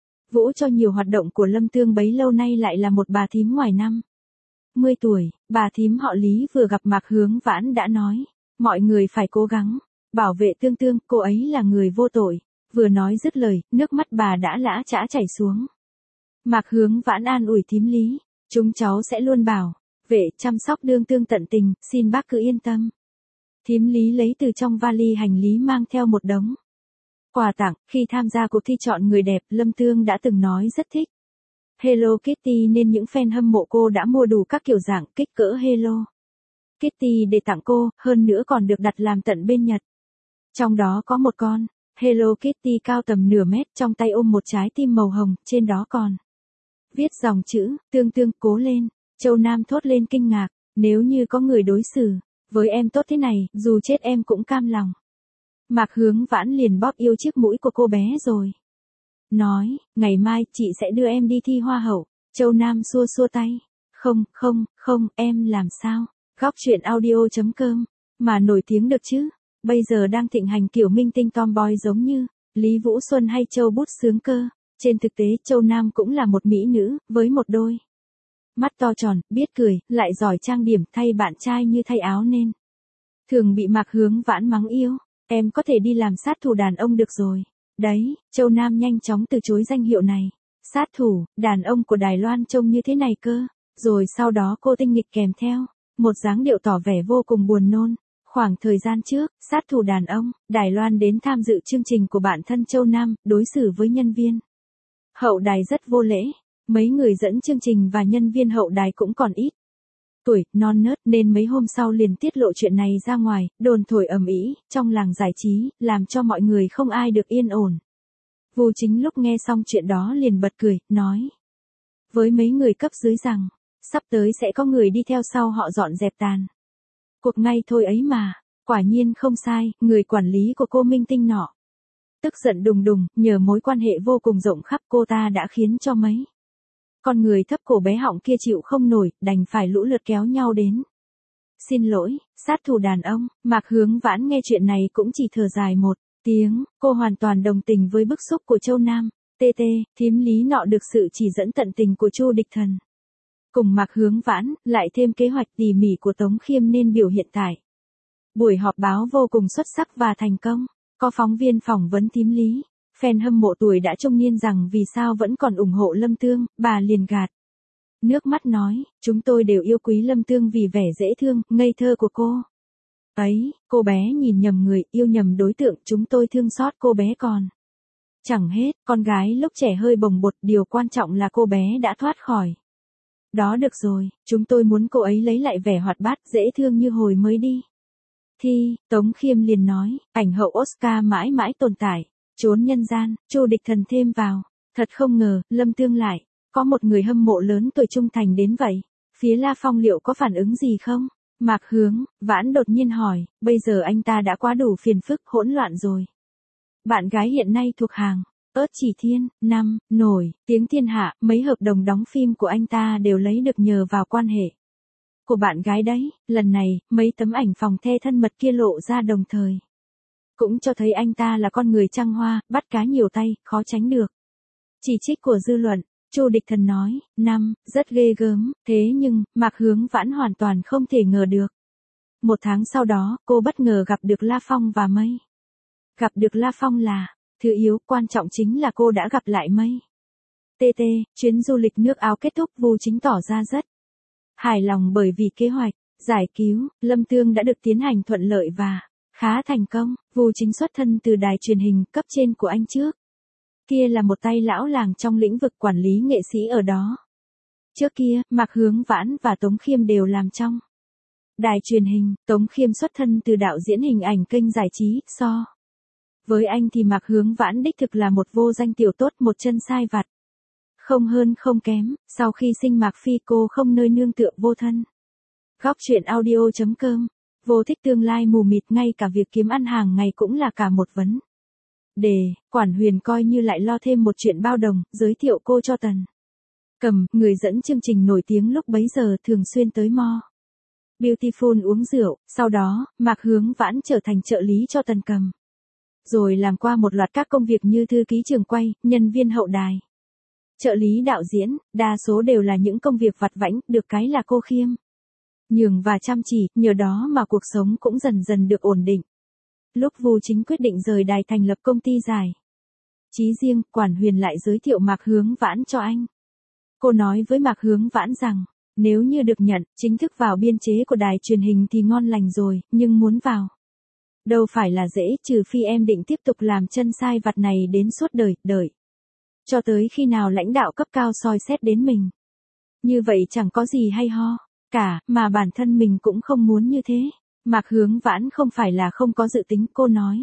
vũ cho nhiều hoạt động của Lâm Tương bấy lâu nay lại là một bà thím ngoài năm mươi tuổi. Bà thím họ Lý vừa gặp Mạc Hướng Vãn đã nói, mọi người phải cố gắng bảo vệ Tương Tương, cô ấy là người vô tội. Vừa nói dứt lời, nước mắt bà đã lã chã chảy xuống. Mạc Hướng Vãn an ủi thím Lý, chúng cháu sẽ luôn bảo vệ chăm sóc Đương Tương tận tình, xin bác cứ yên tâm. Thím Lý lấy từ trong vali hành lý mang theo một đống quà tặng. Khi tham gia cuộc thi chọn người đẹp, Lâm Tương đã từng nói rất thích Hello Kitty nên những fan hâm mộ cô đã mua đủ các kiểu dạng, kích cỡ Hello Kitty để tặng cô, hơn nữa còn được đặt làm tận bên Nhật. Trong đó có một con Hello Kitty cao tầm nửa mét, trong tay ôm một trái tim màu hồng, trên đó còn viết dòng chữ, Tương Tương cố lên. Châu Nam thốt lên kinh ngạc, nếu như có người đối xử với em tốt thế này, dù chết em cũng cam lòng. Mạc Hướng Vãn liền bóp yêu chiếc mũi của cô bé rồi nói, ngày mai chị sẽ đưa em đi thi hoa hậu. Châu Nam xua xua tay. Không, không, không, em làm sao? Góc chuyện audio.com. Mà nổi tiếng được chứ. Bây giờ đang thịnh hành kiểu minh tinh tomboy giống như Lý Vũ Xuân hay Châu Bút Sướng cơ. Trên thực tế Châu Nam cũng là một mỹ nữ, với một đôi mắt to tròn, biết cười, lại giỏi trang điểm, thay bạn trai như thay áo nên thường bị Mạc Hướng Vãn mắng yêu. Em có thể đi làm sát thủ đàn ông được rồi. Đấy, Châu Nam nhanh chóng từ chối danh hiệu này. Sát thủ, đàn ông của Đài Loan trông như thế này cơ. Rồi sau đó cô tinh nghịch kèm theo một dáng điệu tỏ vẻ vô cùng buồn nôn. Khoảng thời gian trước, sát thủ đàn ông, Đài Loan đến tham dự chương trình của bản thân Châu Nam, đối xử với nhân viên hậu đài rất vô lễ. Mấy người dẫn chương trình và nhân viên hậu đài cũng còn ít tuổi, non nớt, nên mấy hôm sau liền tiết lộ chuyện này ra ngoài, đồn thổi ầm ĩ trong làng giải trí, làm cho mọi người không ai được yên ổn. Vu Chính lúc nghe xong chuyện đó liền bật cười, nói với mấy người cấp dưới rằng, sắp tới sẽ có người đi theo sau họ dọn dẹp tàn cuộc ngay thôi ấy mà. Quả nhiên không sai, người quản lý của cô minh tinh nọ tức giận đùng đùng, nhờ mối quan hệ vô cùng rộng khắp cô ta đã khiến cho mấy con người thấp cổ bé họng kia chịu không nổi, đành phải lũ lượt kéo nhau đến. Xin lỗi, sát thủ đàn ông. Mạc Hướng Vãn nghe chuyện này cũng chỉ thở dài một tiếng, cô hoàn toàn đồng tình với bức xúc của Châu Nam. Tê tê, thím Lý nọ được sự chỉ dẫn tận tình của Chu Địch Thần cùng Mạc Hướng Vãn, lại thêm kế hoạch tỉ mỉ của Tống Khiêm nên biểu hiện tại buổi họp báo vô cùng xuất sắc và thành công. Có phóng viên phỏng vấn thím Lý, fan hâm mộ tuổi đã trung niên rằng vì sao vẫn còn ủng hộ Lâm Tương, bà liền gạt nước mắt nói, chúng tôi đều yêu quý Lâm Tương vì vẻ dễ thương, ngây thơ của cô ấy. Cô bé nhìn nhầm người, yêu nhầm đối tượng, chúng tôi thương xót cô bé còn chẳng hết. Con gái lúc trẻ hơi bồng bột, điều quan trọng là cô bé đã thoát khỏi đó được rồi. Chúng tôi muốn cô ấy lấy lại vẻ hoạt bát, dễ thương như hồi mới đi thi. Tống Khiêm liền nói, ảnh hậu Oscar mãi mãi tồn tại, trốn nhân gian. Chu Địch Thần thêm vào, thật không ngờ, Lâm Tương lại có một người hâm mộ lớn tuổi trung thành đến vậy. Phía La Phong liệu có phản ứng gì không? Mạc Hướng Vãn đột nhiên hỏi, bây giờ anh ta đã quá đủ phiền phức, hỗn loạn rồi. Bạn gái hiện nay thuộc hàng ớt chỉ thiên, năm, nổi tiếng thiên hạ, mấy hợp đồng đóng phim của anh ta đều lấy được nhờ vào quan hệ của bạn gái đấy. Lần này, mấy tấm ảnh phòng the thân mật kia lộ ra đồng thời cũng cho thấy anh ta là con người trăng hoa, bắt cá nhiều tay, khó tránh được chỉ trích của dư luận. Chu Địch Thần nói, năm, rất ghê gớm. Thế nhưng, Mạc Hướng Vãn hoàn toàn không thể ngờ được. Một tháng sau đó, cô bất ngờ gặp được La Phong và Mây. Gặp được La Phong là thứ yếu, quan trọng chính là cô đã gặp lại Mây. tê tê, chuyến du lịch nước Áo kết thúc, Vu Chính tỏ ra rất hài lòng bởi vì kế hoạch giải cứu Lâm Tương đã được tiến hành thuận lợi và khá thành công. Vu Chính xuất thân từ đài truyền hình, cấp trên của anh trước kia là một tay lão làng trong lĩnh vực quản lý nghệ sĩ ở đó. Trước kia, Mạc Hướng Vãn và Tống Khiêm đều làm trong đài truyền hình. Tống Khiêm xuất thân từ đạo diễn hình ảnh kênh giải trí, so với anh thì Mạc Hướng Vãn đích thực là một vô danh tiểu tốt, một chân sai vặt. Không hơn không kém, sau khi sinh Mạc Phi cô không nơi nương tựa, vô thân. Góc chuyện audio.com. Vô thích tương lai mù mịt, ngay cả việc kiếm ăn hàng ngày cũng là cả một vấn đề. Quản Huyền coi như lại lo thêm một chuyện bao đồng, giới thiệu cô cho Tần Cầm, người dẫn chương trình nổi tiếng lúc bấy giờ thường xuyên tới Mo Beautiful uống rượu. Sau đó, Mạc Hướng Vãn trở thành trợ lý cho Tần Cầm, rồi làm qua một loạt các công việc như thư ký trường quay, nhân viên hậu đài, trợ lý đạo diễn, đa số đều là những công việc vặt vãnh, được cái là cô khiêm nhường và chăm chỉ, nhờ đó mà cuộc sống cũng dần dần được ổn định. Lúc Vu Chính quyết định rời đài thành lập công ty giải trí riêng, Quản Huyền lại giới thiệu Mạc Hướng Vãn cho anh. Cô nói với Mạc Hướng Vãn rằng, nếu như được nhận chính thức vào biên chế của đài truyền hình thì ngon lành rồi, nhưng muốn vào đâu phải là dễ, trừ phi em định tiếp tục làm chân sai vặt này đến suốt đời, đợi cho tới khi nào lãnh đạo cấp cao soi xét đến mình. Như vậy chẳng có gì hay ho cả, mà bản thân mình cũng không muốn như thế. Mạc Hướng Vãn không phải là không có dự tính, cô nói.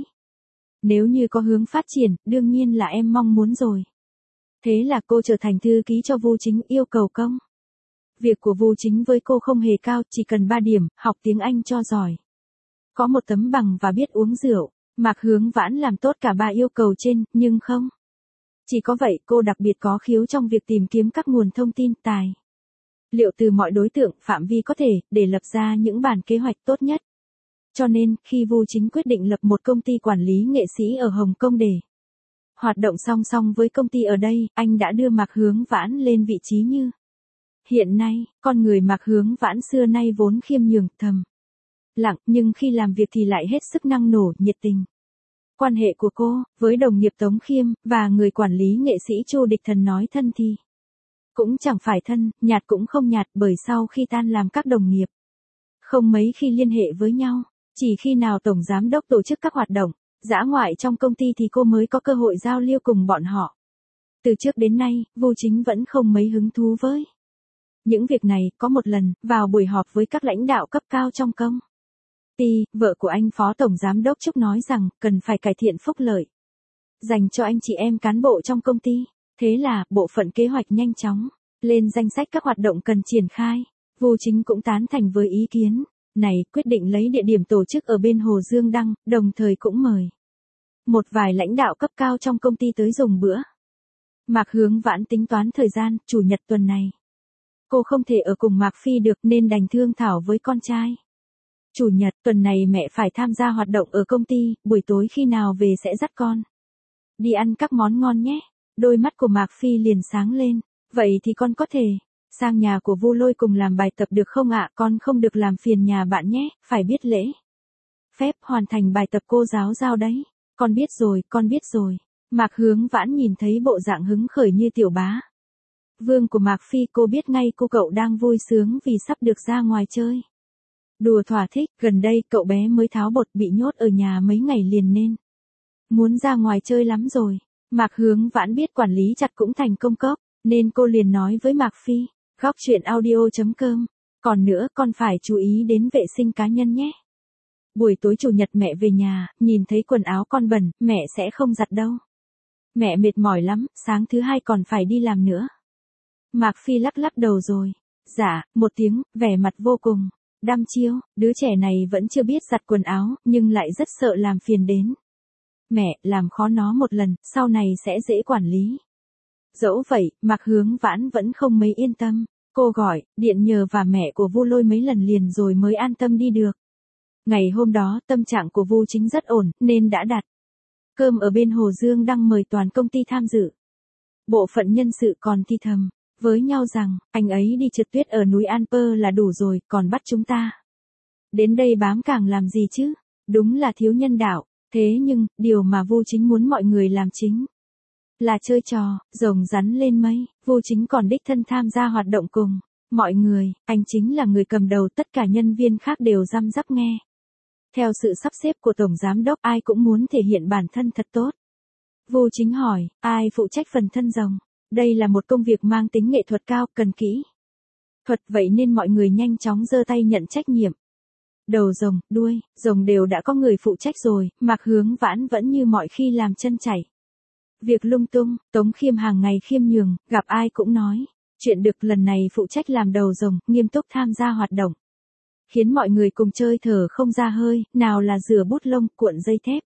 Nếu như có hướng phát triển, đương nhiên là em mong muốn rồi. Thế là cô trở thành thư ký cho Vu Chính, yêu cầu công việc của Vu Chính với cô không hề cao, chỉ cần ba điểm, học tiếng Anh cho giỏi, có một tấm bằng và biết uống rượu. Mạc Hướng Vãn làm tốt cả ba yêu cầu trên, nhưng không Chỉ có vậy cô đặc biệt có khiếu trong việc tìm kiếm các nguồn thông tin tài liệu từ mọi đối tượng phạm vi có thể để lập ra những bản kế hoạch tốt nhất. Cho nên, khi Vu Chính quyết định lập một công ty quản lý nghệ sĩ ở Hồng Kông để hoạt động song song với công ty ở đây, anh đã đưa Mạc Hướng Vãn lên vị trí như hiện nay. Con người Mạc Hướng Vãn xưa nay vốn khiêm nhường, thầm lặng, nhưng khi làm việc thì lại hết sức năng nổ, nhiệt tình. Quan hệ của cô với đồng nghiệp Tống Khiêm và người quản lý nghệ sĩ Chu Địch Thần nói thân thì cũng chẳng phải thân, nhạt cũng không nhạt, bởi sau khi tan làm các đồng nghiệp không mấy khi liên hệ với nhau, chỉ khi nào tổng giám đốc tổ chức các hoạt động dã ngoại trong công ty thì cô mới có cơ hội giao lưu cùng bọn họ. Từ trước đến nay, Vu Chính vẫn không mấy hứng thú với những việc này. Có một lần, vào buổi họp với các lãnh đạo cấp cao trong công ty, vợ của anh Phó Tổng Giám đốc Trúc nói rằng cần phải cải thiện phúc lợi dành cho anh chị em cán bộ trong công ty. Thế là, bộ phận kế hoạch nhanh chóng lên danh sách các hoạt động cần triển khai. Vu Chính cũng tán thành với ý kiến này, quyết định lấy địa điểm tổ chức ở bên Hồ Dương Đăng, đồng thời cũng mời một vài lãnh đạo cấp cao trong công ty tới dùng bữa. Mạc Hướng Vãn tính toán thời gian, chủ nhật tuần này cô không thể ở cùng Mạc Phi được nên đành thương thảo với con trai. Chủ nhật tuần này mẹ phải tham gia hoạt động ở công ty, buổi tối khi nào về sẽ dắt con đi ăn các món ngon nhé. Đôi mắt của Mạc Phi liền sáng lên. Vậy thì con có thể sang nhà của Vu Lôi cùng làm bài tập được không ạ? Con không được làm phiền nhà bạn nhé, phải biết lễ phép hoàn thành bài tập cô giáo giao đấy. Con biết rồi, con biết rồi. Mạc Hướng Vãn nhìn thấy bộ dạng hứng khởi như tiểu bá vương của Mạc Phi, cô biết ngay cô cậu đang vui sướng vì sắp được ra ngoài chơi đùa thỏa thích. Gần đây cậu bé mới tháo bột, bị nhốt ở nhà mấy ngày liền nên muốn ra ngoài chơi lắm rồi. Mạc Hướng Vãn biết quản lý chặt cũng thành công cốc, nên cô liền nói với Mạc Phi. Góc truyện audio.com. Còn nữa, con phải chú ý đến vệ sinh cá nhân nhé. Buổi tối chủ nhật mẹ về nhà, nhìn thấy quần áo con bẩn, mẹ sẽ không giặt đâu. Mẹ mệt mỏi lắm, sáng thứ hai còn phải đi làm nữa. Mạc Phi lắc lắc đầu rồi. Dạ, một tiếng, vẻ mặt vô cùng đăm chiêu. Đứa trẻ này vẫn chưa biết giặt quần áo, nhưng lại rất sợ làm phiền đến mẹ, làm khó nó một lần, sau này sẽ dễ quản lý. Dẫu vậy, Mạc Hướng Vãn vẫn không mấy yên tâm. Cô gọi, điện nhờ và mẹ của Vu Lôi mấy lần liền rồi mới an tâm đi được. Ngày hôm đó, tâm trạng của Vu Chính rất ổn, nên đã đặt cơm ở bên Hồ Dương Đăng mời toàn công ty tham dự. Bộ phận nhân sự còn thi thầm với nhau rằng, anh ấy đi trượt tuyết ở núi An Pơ là đủ rồi, còn bắt chúng ta đến đây bám cảng làm gì chứ? Đúng là thiếu nhân đạo. Thế nhưng, điều mà Vu Chính muốn mọi người làm chính là chơi trò, rồng rắn lên mây. Vu Chính còn đích thân tham gia hoạt động cùng mọi người, anh chính là người cầm đầu, tất cả nhân viên khác đều răm rắp nghe. Theo sự sắp xếp của Tổng Giám đốc, ai cũng muốn thể hiện bản thân thật tốt. Vu Chính hỏi, ai phụ trách phần thân rồng? Đây là một công việc mang tính nghệ thuật cao, cần kỹ thuật, vậy nên mọi người nhanh chóng giơ tay nhận trách nhiệm. Đầu rồng, đuôi rồng đều đã có người phụ trách rồi. Mạc Hướng Vãn vẫn như mọi khi làm chân chảy việc lung tung. Tống Khiêm hàng ngày khiêm nhường, gặp ai cũng nói chuyện được. Lần này phụ trách làm đầu rồng, nghiêm túc tham gia hoạt động, khiến mọi người cùng chơi thở không ra hơi. Nào là rửa bút lông, cuộn dây thép,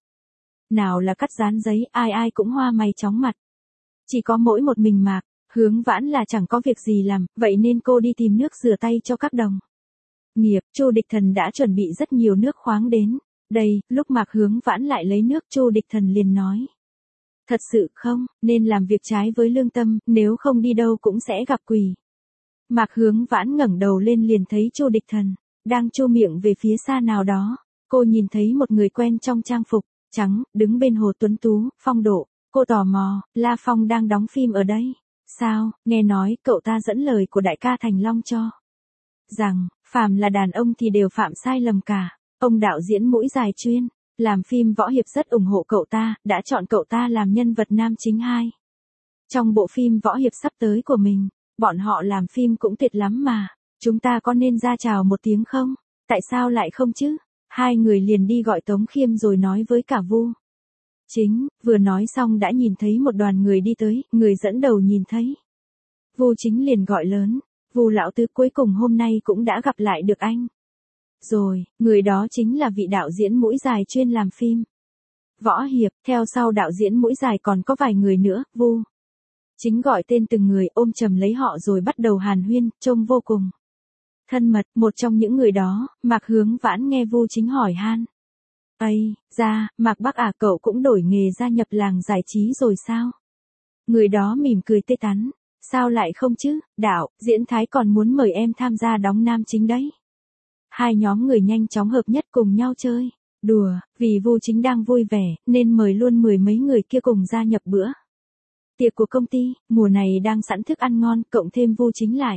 nào là cắt dán giấy, ai ai cũng hoa mày chóng mặt. Chỉ có mỗi một mình Mạc Hướng Vãn là chẳng có việc gì làm, vậy nên cô đi tìm nước rửa tay cho các đồng nghiệp. Chu Địch Thần đã chuẩn bị rất nhiều nước khoáng đến đây. Lúc Mạc Hướng Vãn lại lấy nước, Chu Địch Thần liền nói, thật sự không nên làm việc trái với lương tâm, nếu không đi đâu cũng sẽ gặp quỷ. Mạc Hướng Vãn ngẩng đầu lên liền thấy Chu Địch Thần đang chu miệng về phía xa nào đó. Cô nhìn thấy một người quen trong trang phục trắng, đứng bên hồ tuấn tú, phong độ. Cô tò mò, La Phong đang đóng phim ở đây. Sao? Nghe nói cậu ta dẫn lời của đại ca Thành Long cho rằng, phàm là đàn ông thì đều phạm sai lầm cả. Ông đạo diễn mũi dài chuyên làm phim võ hiệp rất ủng hộ cậu ta, đã chọn cậu ta làm nhân vật nam chính hai trong bộ phim võ hiệp sắp tới của mình. Bọn họ làm phim cũng tuyệt lắm mà. Chúng ta có nên ra chào một tiếng không? Tại sao lại không chứ? Hai người liền đi gọi Tống Khiêm rồi nói với cả Vu Chính. Vừa nói xong đã nhìn thấy một đoàn người đi tới. Người dẫn đầu nhìn thấy Vu Chính liền gọi lớn, Vu lão tứ, cuối cùng hôm nay cũng đã gặp lại được anh rồi. Người đó chính là vị đạo diễn mũi dài chuyên làm phim Võ Hiệp, theo sau đạo diễn mũi dài còn có vài người nữa, Vu Chính gọi tên từng người ôm chầm lấy họ rồi bắt đầu hàn huyên, trông vô cùng thân mật. Một trong những người đó, Mạc Hướng Vãn nghe Vu Chính hỏi han. Ây, ra, Mạc Bắc à, cậu cũng đổi nghề gia nhập làng giải trí rồi sao? Người đó mỉm cười tê tắn. Sao lại không chứ, đạo, diễn Thái còn muốn mời em tham gia đóng nam chính đấy. Hai nhóm người nhanh chóng hợp nhất cùng nhau chơi. Đùa, vì Vu Chính đang vui vẻ, nên mời luôn mười mấy người kia cùng gia nhập bữa tiệc của công ty. Mùa này đang sẵn thức ăn ngon, cộng thêm Vu Chính lại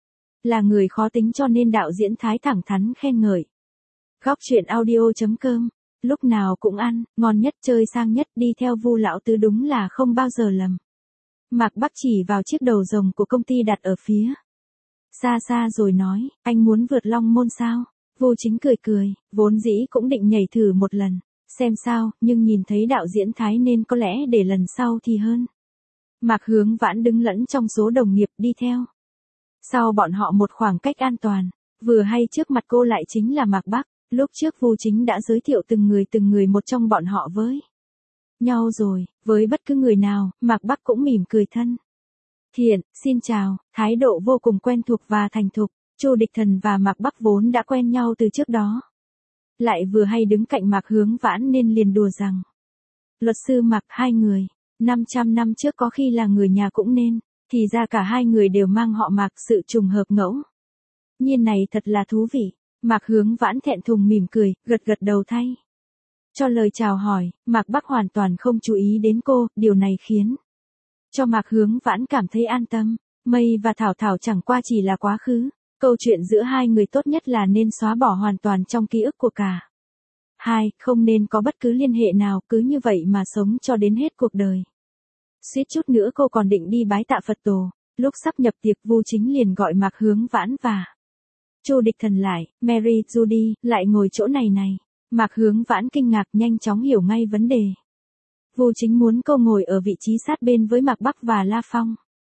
là người khó tính cho nên đạo diễn Thái thẳng thắn khen ngợi. Góc truyện audio chấm com, lúc nào cũng ăn, ngon nhất, chơi sang nhất, đi theo Vu lão tứ đúng là không bao giờ lầm. Mạc Bắc chỉ vào chiếc đầu rồng của công ty đặt ở phía xa xa rồi nói, anh muốn vượt Long Môn sao? Vu Chính cười cười, vốn dĩ cũng định nhảy thử một lần, xem sao, nhưng nhìn thấy đạo diễn Thái nên có lẽ để lần sau thì hơn. Mạc Hướng Vãn đứng lẫn trong số đồng nghiệp đi theo sau bọn họ một khoảng cách an toàn, vừa hay trước mặt cô lại chính là Mạc Bắc. Lúc trước Vu Chính đã giới thiệu từng người từng người một trong bọn họ với nhau rồi, với bất cứ người nào, Mạc Bắc cũng mỉm cười thân thiện, xin chào, thái độ vô cùng quen thuộc và thành thục. Chu Địch Thần và Mạc Bắc vốn đã quen nhau từ trước đó, lại vừa hay đứng cạnh Mạc Hướng Vãn nên liền đùa rằng luật sư Mạc, hai người năm trăm năm trước có khi là người nhà cũng nên, thì ra cả hai người đều mang họ Mạc, sự trùng hợp ngẫu nhiên này thật là thú vị. Mạc Hướng Vãn thẹn thùng mỉm cười, gật gật đầu thay cho lời chào hỏi. Mạc Bắc hoàn toàn không chú ý đến cô, điều này khiến cho Mạc Hướng Vãn cảm thấy an tâm. Mây và Thảo Thảo chẳng qua chỉ là quá khứ, câu chuyện giữa hai người tốt nhất là nên xóa bỏ hoàn toàn trong ký ức của cả hai, không nên có bất cứ liên hệ nào, cứ như vậy mà sống cho đến hết cuộc đời. Suýt chút nữa cô còn định đi bái tạ Phật tổ. Lúc sắp nhập tiệc, Vu Chính liền gọi Mạc Hướng Vãn và Chu Địch Thần lại. Mary, Judy, lại ngồi chỗ này này. Mạc Hướng Vãn kinh ngạc, nhanh chóng hiểu ngay vấn đề. Vu Chính muốn cô ngồi ở vị trí sát bên với Mạc Bắc và La Phong.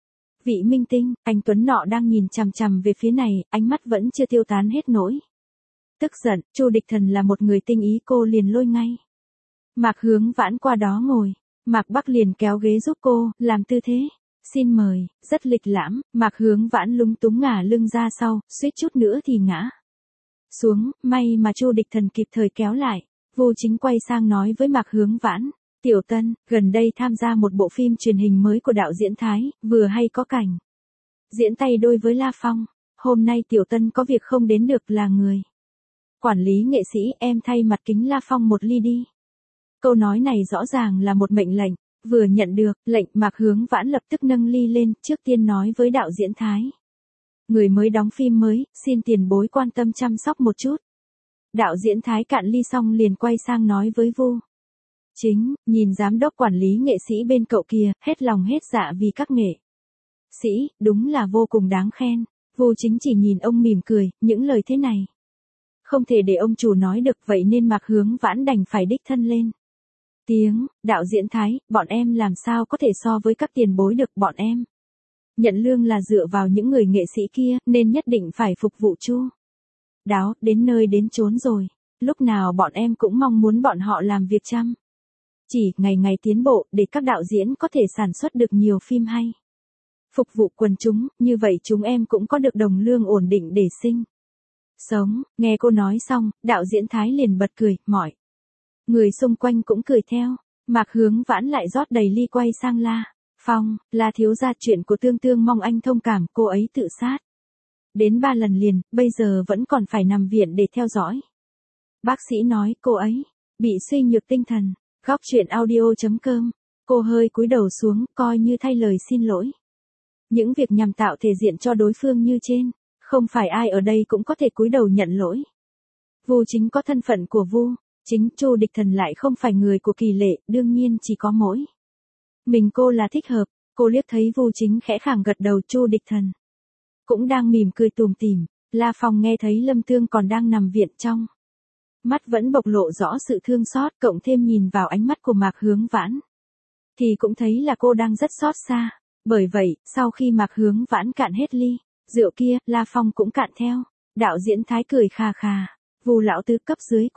Vị minh tinh, anh Tuấn nọ đang nhìn chằm chằm về phía này, ánh mắt vẫn chưa tiêu tán hết nỗi tức giận. Chu Địch Thần là một người tinh ý, cô liền lôi ngay Mạc Hướng Vãn qua đó ngồi. Mạc Bắc liền kéo ghế giúp cô, làm tư thế xin mời, rất lịch lãm. Mạc Hướng Vãn lúng túng ngả lưng ra sau, suýt chút nữa thì ngã xuống, may mà Chu Địch Thần kịp thời kéo lại. Vu Chính quay sang nói với Mạc Hướng Vãn, Tiểu Tân, gần đây tham gia một bộ phim truyền hình mới của đạo diễn Thái, vừa hay có cảnh diễn tay đôi với La Phong. Hôm nay Tiểu Tân có việc không đến được, là người quản lý nghệ sĩ, em thay mặt kính La Phong một ly đi. Câu nói này rõ ràng là một mệnh lệnh. Vừa nhận được lệnh, Mạc Hướng Vãn lập tức nâng ly lên, trước tiên nói với đạo diễn Thái, người mới đóng phim mới, xin tiền bối quan tâm chăm sóc một chút. Đạo diễn Thái cạn ly xong liền quay sang nói với Vu Chính, nhìn giám đốc quản lý nghệ sĩ bên cậu kia, hết lòng hết dạ vì các nghệ sĩ, đúng là vô cùng đáng khen. Vu Chính chỉ nhìn ông mỉm cười, những lời thế này không thể để ông chủ nói được, vậy nên Mạc Hướng Vãn đành phải đích thân lên tiếng. Đạo diễn Thái, bọn em làm sao có thể so với các tiền bối được, bọn em nhận lương là dựa vào những người nghệ sĩ kia, nên nhất định phải phục vụ chu đáo, đến nơi đến chốn rồi. Lúc nào bọn em cũng mong muốn bọn họ làm việc chăm chỉ, ngày ngày tiến bộ, để các đạo diễn có thể sản xuất được nhiều phim hay, phục vụ quần chúng, như vậy chúng em cũng có được đồng lương ổn định để sinh sống. Nghe cô nói xong, đạo diễn Thái liền bật cười, mọi người xung quanh cũng cười theo. Mạc Hướng Vãn lại rót đầy ly, quay sang La Phong, La thiếu gia, chuyện của Tương Tương mong anh thông cảm, cô ấy tự sát đến ba lần liền, bây giờ vẫn còn phải nằm viện để theo dõi. Bác sĩ nói cô ấy bị suy nhược tinh thần. Góc truyện audio chấm com, cô hơi cúi đầu xuống, coi như thay lời xin lỗi. Những việc nhằm tạo thể diện cho đối phương như trên, không phải ai ở đây cũng có thể cúi đầu nhận lỗi. Vu Chính có thân phận của Vu Chính, Chu Địch Thần lại không phải người của Kỳ Lệ, đương nhiên chỉ có mỗi mình cô là thích hợp. Cô liếc thấy Vu Chính khẽ khàng gật đầu, Chu Địch Thần cũng đang mỉm cười tủm tỉm. La Phong nghe thấy Lâm Tương còn đang nằm viện, trong mắt vẫn bộc lộ rõ sự thương xót, cộng thêm nhìn vào ánh mắt của Mạc Hướng Vãn thì cũng thấy là cô đang rất xót xa. Bởi vậy, sau khi Mạc Hướng Vãn cạn hết ly rượu kia, La Phong cũng cạn theo. Đạo diễn Thái cười khà khà, Vu lão tứ, cấp dưới của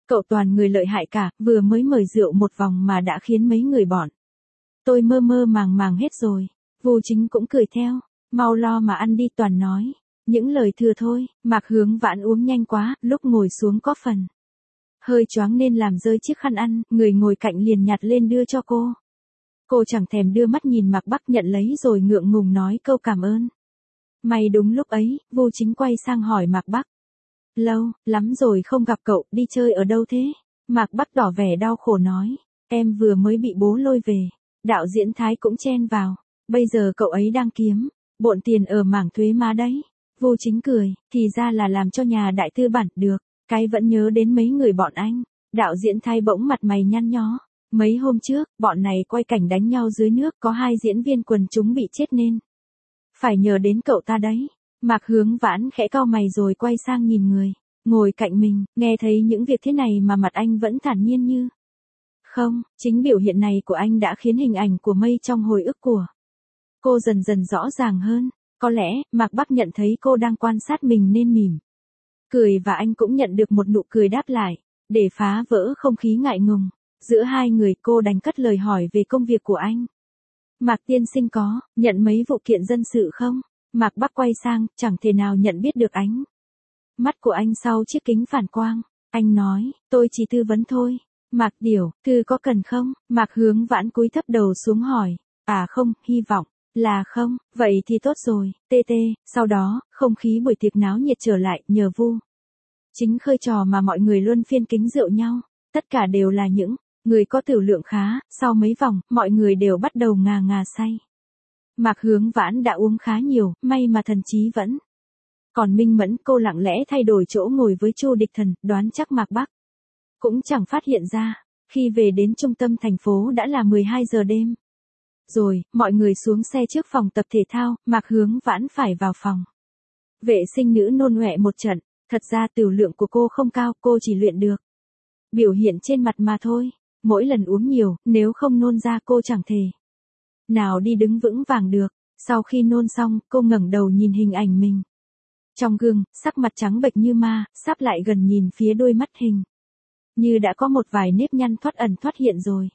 Cậu toàn người lợi hại cả, vừa mới mời rượu một vòng mà đã khiến mấy người bọn tôi mơ mơ màng màng hết rồi. Vu Chính cũng cười theo, mau lo mà ăn đi, toàn nói những lời thừa thôi. Mạc Hướng Vãn uống nhanh quá, lúc ngồi xuống có phần hơi choáng nên làm rơi chiếc khăn ăn, người ngồi cạnh liền nhặt lên đưa cho cô. Cô chẳng thèm đưa mắt nhìn Mạc Bắc nhận lấy rồi ngượng ngùng nói câu cảm ơn. May đúng lúc ấy, Vu Chính quay sang hỏi Mạc Bắc. Lâu lắm rồi không gặp cậu, đi chơi ở đâu thế? Mạc Bắc tỏ vẻ đau khổ nói, em vừa mới bị bố lôi về. Đạo diễn Thái cũng chen vào, bây giờ cậu ấy đang kiếm bộn tiền ở mảng thuế má đấy. Vu Chính cười, thì ra là làm cho nhà đại tư bản, được, cái vẫn nhớ đến mấy người bọn anh. Đạo diễn Thái bỗng mặt mày nhăn nhó, mấy hôm trước, bọn này quay cảnh đánh nhau dưới nước, có hai diễn viên quần chúng bị chết nên phải nhờ đến cậu ta đấy. Mạc Hướng Vãn khẽ cau mày rồi quay sang nhìn người ngồi cạnh mình, nghe thấy những việc thế này mà mặt anh vẫn thản nhiên như không. Chính biểu hiện này của anh đã khiến hình ảnh của Mây trong hồi ức của cô dần dần rõ ràng hơn. Có lẽ, Mạc Bắc nhận thấy cô đang quan sát mình nên mỉm cười và anh cũng nhận được một nụ cười đáp lại. Để phá vỡ không khí ngại ngùng giữa hai người, cô đành cất lời hỏi về công việc của anh. Mạc tiên sinh có nhận mấy vụ kiện dân sự không? Mạc Bắc quay sang, chẳng thể nào nhận biết được ánh mắt của anh sau chiếc kính phản quang. Anh nói, tôi chỉ tư vấn thôi. Mạc Điểu, thư có cần không? Mạc Hướng Vãn cúi thấp đầu xuống hỏi. À không, hy vọng là không, vậy thì tốt rồi. Tê tê. Sau đó, không khí buổi tiệc náo nhiệt trở lại, nhờ Vu Chính khơi trò mà mọi người luân phiên kính rượu nhau. Tất cả đều là những người có tửu lượng khá, sau mấy vòng, mọi người đều bắt đầu ngà ngà say. Mạc Hướng Vãn đã uống khá nhiều, may mà thần trí vẫn còn minh mẫn. Cô lặng lẽ thay đổi chỗ ngồi với Chu Địch Thần, đoán chắc Mạc Bắc cũng chẳng phát hiện ra. Khi về đến trung tâm thành phố đã là mười hai giờ đêm. Rồi, mọi người xuống xe trước phòng tập thể thao, Mạc Hướng Vãn phải vào phòng vệ sinh nữ nôn ọe một trận. Thật ra tửu lượng của cô không cao, cô chỉ luyện được biểu hiện trên mặt mà thôi. Mỗi lần uống nhiều, nếu không nôn ra cô chẳng thể nào đi đứng vững vàng được. Sau khi nôn xong, cô ngẩng đầu nhìn hình ảnh mình trong gương, sắc mặt trắng bệch như ma, sắp lại gần nhìn phía đôi mắt hình như đã có một vài nếp nhăn thoát ẩn thoát hiện rồi.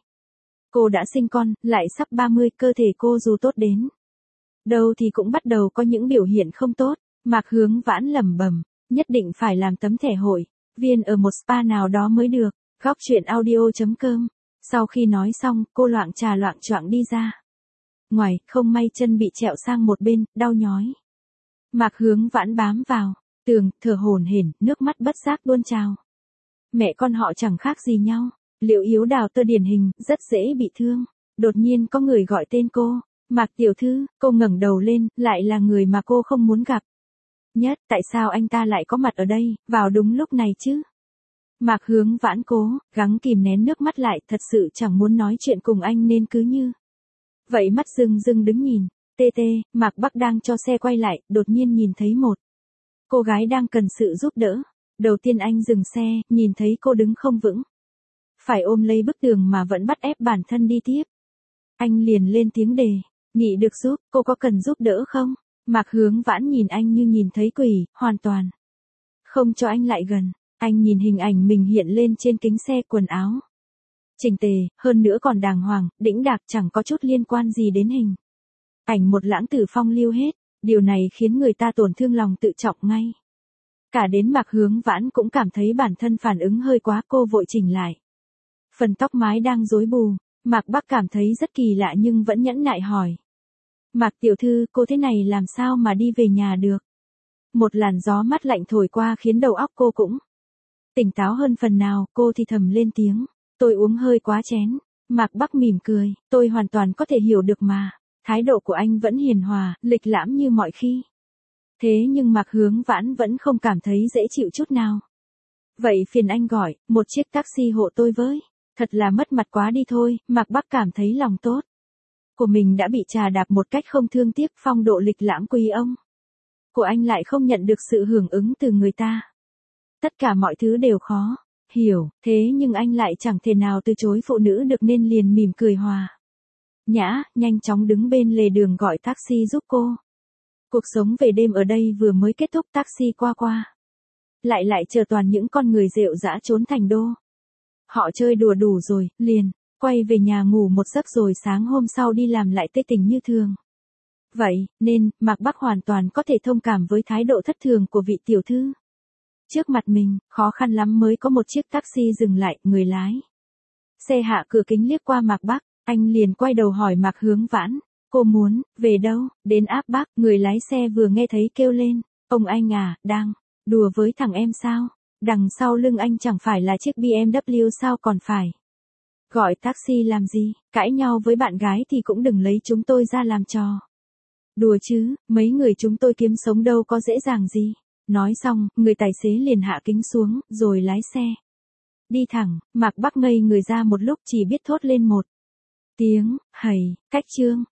Cô đã sinh con, lại sắp ba mươi, cơ thể cô dù tốt đến đâu thì cũng bắt đầu có những biểu hiện không tốt. Mạc Hướng Vãn lẩm bẩm, nhất định phải làm tấm thẻ hội viên ở một spa nào đó mới được. Góc truyện audio chấm com. Sau khi nói xong, cô loạng trà loạng choạng đi ra ngoài, không may chân bị trẹo sang một bên, đau nhói. Mạc Hướng Vãn bám vào tường, thở hổn hển, nước mắt bất giác tuôn trào. Mẹ con họ chẳng khác gì nhau. Liệu Yếu Đào Tơ điển hình, rất dễ bị thương. Đột nhiên có người gọi tên cô. Mạc tiểu thư. Cô ngẩng đầu lên, lại là người mà cô không muốn gặp nhất. Tại sao anh ta lại có mặt ở đây, vào đúng lúc này chứ? Mạc Hướng Vãn cố gắng kìm nén nước mắt lại, thật sự chẳng muốn nói chuyện cùng anh nên cứ như vậy mắt rưng rưng đứng nhìn. Tê tê. Mạc Bắc đang cho xe quay lại, đột nhiên nhìn thấy một cô gái đang cần sự giúp đỡ. Đầu tiên anh dừng xe, nhìn thấy cô đứng không vững, phải ôm lấy bức tường mà vẫn bắt ép bản thân đi tiếp. Anh liền lên tiếng đề nghị được giúp, cô có cần giúp đỡ không? Mạc Hướng Vãn nhìn anh như nhìn thấy quỷ, hoàn toàn không cho anh lại gần. Anh nhìn hình ảnh mình hiện lên trên kính xe, quần áo chỉnh tề, hơn nữa còn đàng hoàng, đĩnh đạc, chẳng có chút liên quan gì đến hình ảnh một lãng tử phong lưu hết. Điều này khiến người ta tổn thương lòng tự trọng ngay. Cả đến Mạc Hướng Vãn cũng cảm thấy bản thân phản ứng hơi quá, cô vội chỉnh lại phần tóc mái đang rối bù. Mạc Bắc cảm thấy rất kỳ lạ nhưng vẫn nhẫn nại hỏi. Mạc tiểu thư, cô thế này làm sao mà đi về nhà được? Một làn gió mát lạnh thổi qua khiến đầu óc cô cũng tỉnh táo hơn phần nào. Cô thì thầm lên tiếng, tôi uống hơi quá chén. Mạc Bắc mỉm cười, tôi hoàn toàn có thể hiểu được mà. Thái độ của anh vẫn hiền hòa, lịch lãm như mọi khi. Thế nhưng Mạc Hướng Vãn vẫn không cảm thấy dễ chịu chút nào. Vậy phiền anh gọi một chiếc taxi hộ tôi với. Thật là mất mặt quá đi thôi. Mạc Bắc cảm thấy lòng tốt của mình đã bị trà đạp một cách không thương tiếc. Phong độ lịch lãm quý ông của anh lại không nhận được sự hưởng ứng từ người ta. Tất cả mọi thứ đều khó hiểu, thế nhưng anh lại chẳng thể nào từ chối phụ nữ được nên liền mỉm cười hòa nhã, nhanh chóng đứng bên lề đường gọi taxi giúp cô. Cuộc sống về đêm ở đây vừa mới kết thúc, taxi qua qua lại lại chờ toàn những con người rệu rã trốn thành đô. Họ chơi đùa đủ rồi, liền, quay về nhà ngủ một giấc rồi sáng hôm sau đi làm lại tê tỉnh như thường. Vậy, nên, Mạc Bắc hoàn toàn có thể thông cảm với thái độ thất thường của vị tiểu thư. Trước mặt mình, khó khăn lắm mới có một chiếc taxi dừng lại, người lái xe hạ cửa kính liếc qua Mạc Bắc, anh liền quay đầu hỏi Mạc Hướng Vãn, cô muốn, về đâu, đến Áp Bắc, người lái xe vừa nghe thấy kêu lên, ông anh à, đang, đùa với thằng em sao, đằng sau lưng anh chẳng phải là chiếc bê em vê sao còn phải. Gọi taxi làm gì, cãi nhau với bạn gái thì cũng đừng lấy chúng tôi ra làm trò. Đùa chứ, mấy người chúng tôi kiếm sống đâu có dễ dàng gì. Nói xong, người tài xế liền hạ kính xuống, rồi lái xe. Đi thẳng, Mạc Bắc ngây người ra một lúc chỉ biết thốt lên một tiếng, hầy, cách chương.